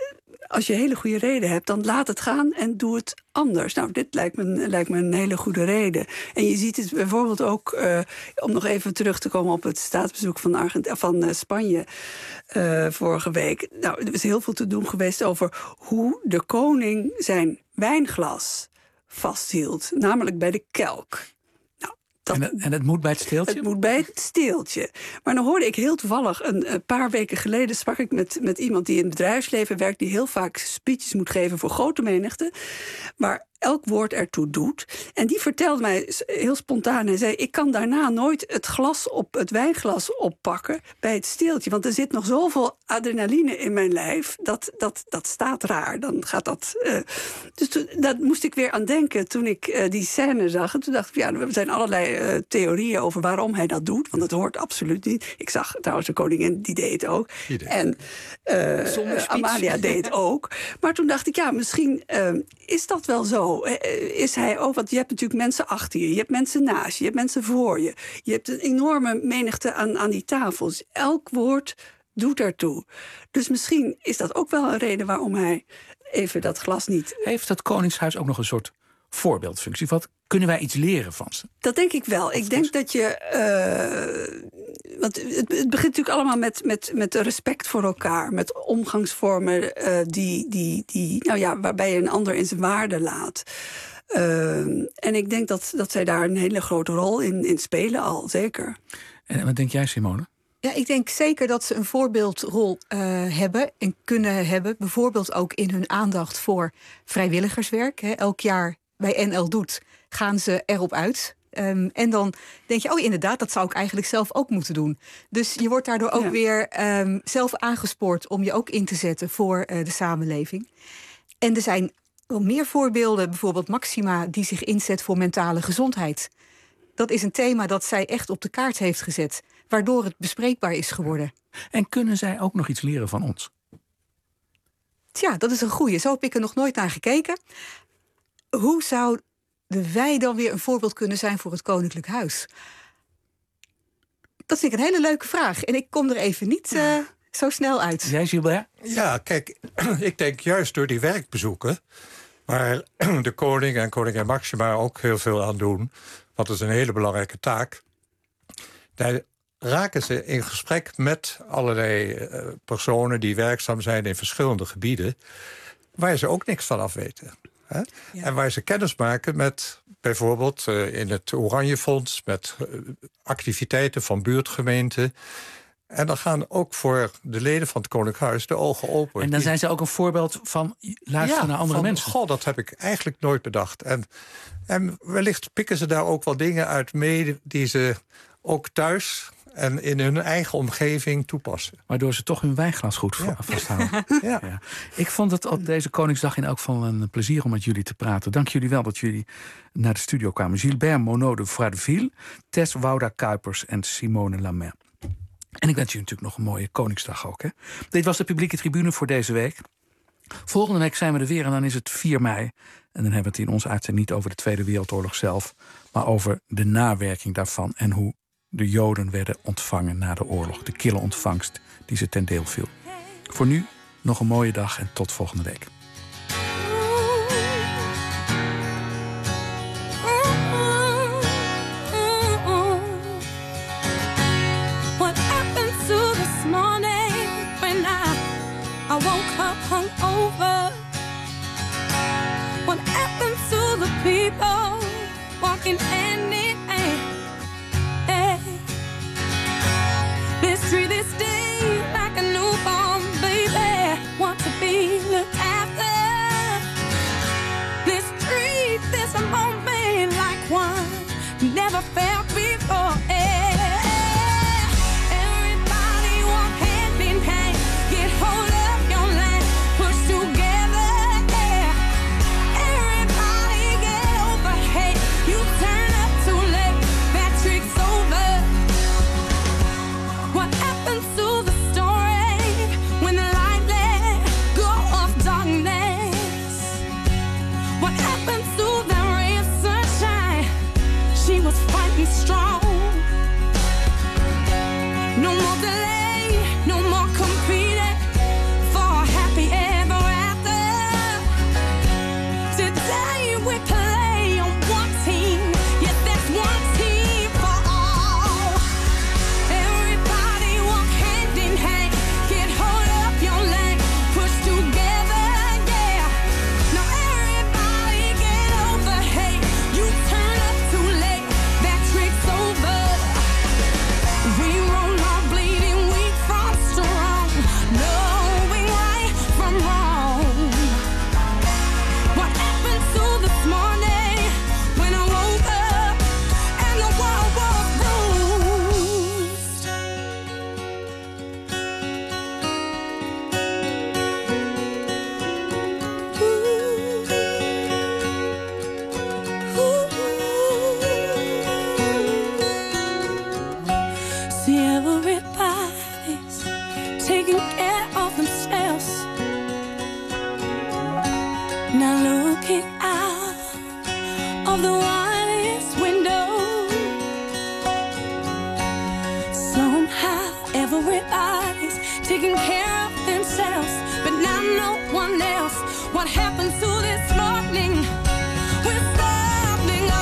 Als je een hele goede reden hebt, dan laat het gaan en doe het anders. Nou, dit lijkt me, lijkt me een hele goede reden. En je ziet het bijvoorbeeld ook, uh, om nog even terug te komen op het staatsbezoek van, Argent- van uh, Spanje uh, vorige week. Nou, er is heel veel te doen geweest over hoe de koning zijn wijnglas vasthield. Namelijk bij de kelk. Dat, en, en het moet bij het steeltje? Het moet bij het steeltje. Maar dan hoorde ik heel toevallig, een, een paar weken geleden sprak ik met, met iemand die in het bedrijfsleven werkt, die heel vaak speeches moet geven voor grote menigten, waar elk woord ertoe doet. En die vertelde mij heel spontaan, hij zei, ik kan daarna nooit het glas op het wijnglas oppakken bij het steeltje, want er zit nog zoveel adrenaline in mijn lijf, dat, dat, dat staat raar. Dan gaat dat... Uh, dus to, dat moest ik weer aan denken toen ik uh, die scène zag. En toen dacht ik, ja, er zijn allerlei uh, theorieën over waarom hij dat doet, want het hoort absoluut niet. Ik zag trouwens de koningin, die deed het ook. En uh, uh, Amalia deed het ook. Maar toen dacht ik, ja, misschien uh, is dat wel zo. Is hij ook, want je hebt natuurlijk mensen achter je, je hebt mensen naast je, je hebt mensen voor je. Je hebt een enorme menigte aan, aan die tafels. Elk woord doet ertoe. Dus misschien is dat ook wel een reden waarom hij even dat glas niet... Heeft het Koningshuis ook nog een soort voorbeeldfunctie? Wat kunnen wij iets leren van ze? Dat denk ik wel. Ik denk dat je... Uh, want het, het begint natuurlijk allemaal met, met, met respect voor elkaar. Met omgangsvormen uh, die, die, die, nou ja, waarbij je een ander in zijn waarde laat. Uh, en ik denk dat, dat zij daar een hele grote rol in, in spelen al, zeker. En wat denk jij, Simone? Ja, ik denk zeker dat ze een voorbeeldrol uh, hebben en kunnen hebben. Bijvoorbeeld ook in hun aandacht voor vrijwilligerswerk. Hè. Elk jaar bij N L Doet gaan ze erop uit. Um, en dan denk je, oh inderdaad, dat zou ik eigenlijk zelf ook moeten doen. Dus je wordt daardoor ook ja. weer um, zelf aangespoord om je ook in te zetten voor uh, de samenleving. En er zijn wel meer voorbeelden, bijvoorbeeld Maxima, die zich inzet voor mentale gezondheid. Dat is een thema dat zij echt op de kaart heeft gezet, waardoor het bespreekbaar is geworden. En kunnen zij ook nog iets leren van ons? Tja, dat is een goeie. Zo heb ik er nog nooit naar gekeken. Hoe zouden wij dan weer een voorbeeld kunnen zijn voor het Koninklijk Huis? Dat vind ik een hele leuke vraag. En ik kom er even niet uh, zo snel uit. Jij, Gilbert? Ja, kijk, ik denk juist door die werkbezoeken, waar de koning en koningin Maxima ook heel veel aan doen, want dat is een hele belangrijke taak, daar raken ze in gesprek met allerlei uh, personen die werkzaam zijn in verschillende gebieden, waar ze ook niks van af weten. Hè? Ja. En waar ze kennis maken met bijvoorbeeld uh, in het Oranje Fonds, met uh, activiteiten van buurtgemeenten. En dan gaan ook voor de leden van het Koninklijk Huis de ogen open. En dan zijn ze ook een voorbeeld van luisteren ja, naar andere van, mensen. Goh, dat heb ik eigenlijk nooit bedacht. En, en wellicht pikken ze daar ook wel dingen uit mee die ze ook thuis en in hun eigen omgeving toepassen. Waardoor ze toch hun wijnglas goed ja. vasthouden. ja. Ja. Ik vond het op deze Koningsdag in elk geval een plezier om met jullie te praten. Dank jullie wel dat jullie naar de studio kwamen. Gilbert Monod de Froideville, Tess Wouda-Kuipers en Simone Lamère. En ik wens jullie natuurlijk nog een mooie Koningsdag ook. Hè? Dit was de publieke tribune voor deze week. Volgende week zijn we er weer en dan is het vier mei. En dan hebben we het in onze uitzending niet over de Tweede Wereldoorlog zelf, maar over de nawerking daarvan en hoe de Joden werden ontvangen na de oorlog. De kille ontvangst die ze ten deel viel. Voor nu nog een mooie dag en tot volgende week. I woke up hungover. What happened to the people walking hand in hand? Hey. Let's treat this day like a newborn baby. Want to be looked after. Let's treat this moment like one taking care of themselves, but now no one else. What happened to this morning? We're starving our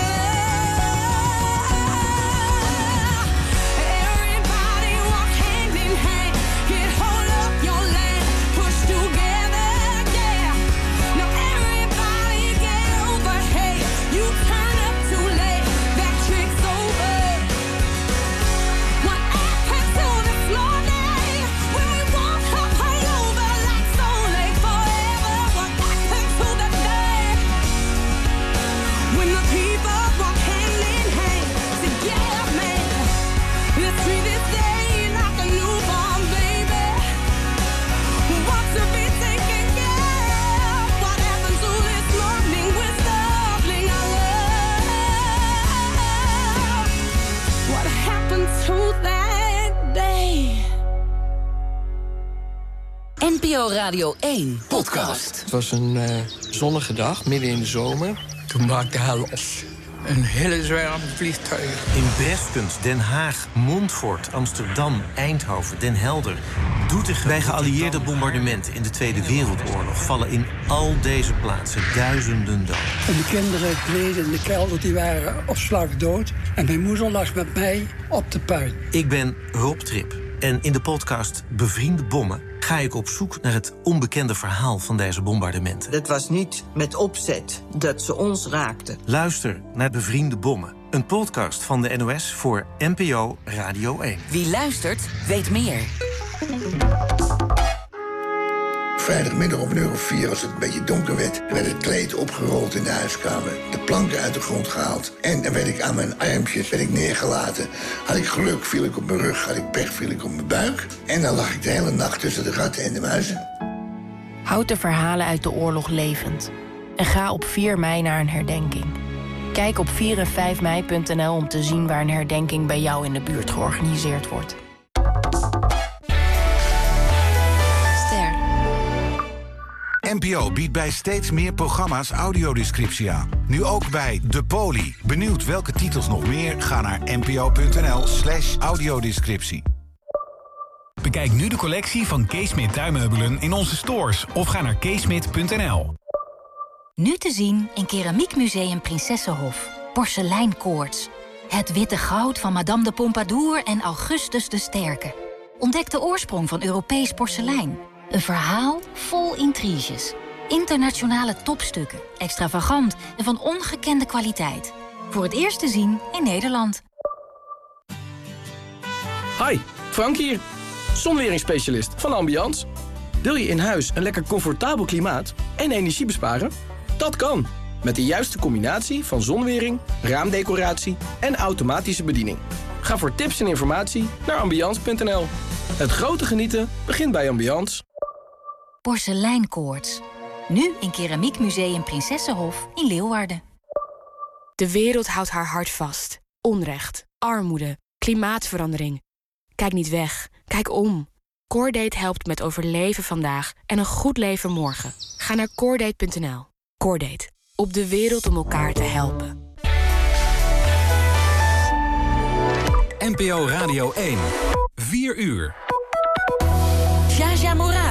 love. Everybody walk hand in hand, get hold of your land, push together, yeah. Now everybody get over, hey, you turn up too late, that trick's over. What happened to this morning? When we walk up high over like so late forever. What happened to the day? When the people walk hand in hand together, man. Let's treat this day like a newborn baby. Want to be taken care of. What happened to this morning? We're starving our love. What happened to that day? N P O Radio één podcast. Het was een uh, zonnige dag, midden in de zomer. Toen maakte hij los. Een hele zwerm vliegtuigen. In Breskens, Den Haag, Montfort, Amsterdam, Eindhoven, Den Helder, Doetinchem. Bij geallieerde bombardementen in de Tweede Wereldoorlog vallen in al deze plaatsen duizenden doden. En de kinderen beneden in de kelder die waren op slag dood. En mijn moeder lag met mij op de puin. Ik ben Rob Trip. En in de podcast Bevriende Bommen ga ik op zoek naar het onbekende verhaal van deze bombardementen. Het was niet met opzet dat ze ons raakten. Luister naar Bevriende Bommen. Een podcast van de N O S voor N P O Radio één. Wie luistert, weet meer. Vrijdagmiddag om een uur of vier, als het een beetje donker werd, werd het kleed opgerold in de huiskamer. De planken uit de grond gehaald. En dan werd ik aan mijn armpjes werd ik neergelaten. Had ik geluk, viel ik op mijn rug. Had ik pech, viel ik op mijn buik. En dan lag ik de hele nacht tussen de ratten en de muizen. Houd de verhalen uit de oorlog levend. En ga op vier mei naar een herdenking. Kijk op vier en vijf mei punt n l om te zien waar een herdenking bij jou in de buurt georganiseerd wordt. N P O biedt bij steeds meer programma's audiodescriptie aan. Nu ook bij De Poli. Benieuwd welke titels nog meer? Ga naar npo.nl slash audiodescriptie. Bekijk nu de collectie van Keesmit tuinmeubelen in onze stores of ga naar keesmit punt n l. Nu te zien in Keramiekmuseum Prinsessenhof. Porseleinkoorts. Het witte goud van Madame de Pompadour en Augustus de Sterke. Ontdek de oorsprong van Europees porselein. Een verhaal vol intriges. Internationale topstukken. Extravagant en van ongekende kwaliteit. Voor het eerst te zien in Nederland. Hi, Frank hier. Zonweringsspecialist van Ambiance. Wil je in huis een lekker comfortabel klimaat en energie besparen? Dat kan. Met de juiste combinatie van zonwering, raamdecoratie en automatische bediening. Ga voor tips en informatie naar ambiance punt n l. Het grote genieten begint bij Ambiance. Porseleinkoorts. Nu in Keramiekmuseum Prinsessenhof in Leeuwarden. De wereld houdt haar hart vast. Onrecht, armoede, klimaatverandering. Kijk niet weg, kijk om. Cordate helpt met overleven vandaag en een goed leven morgen. Ga naar cordate punt n l. Cordate. Op de wereld om elkaar te helpen. N P O Radio één. vier uur.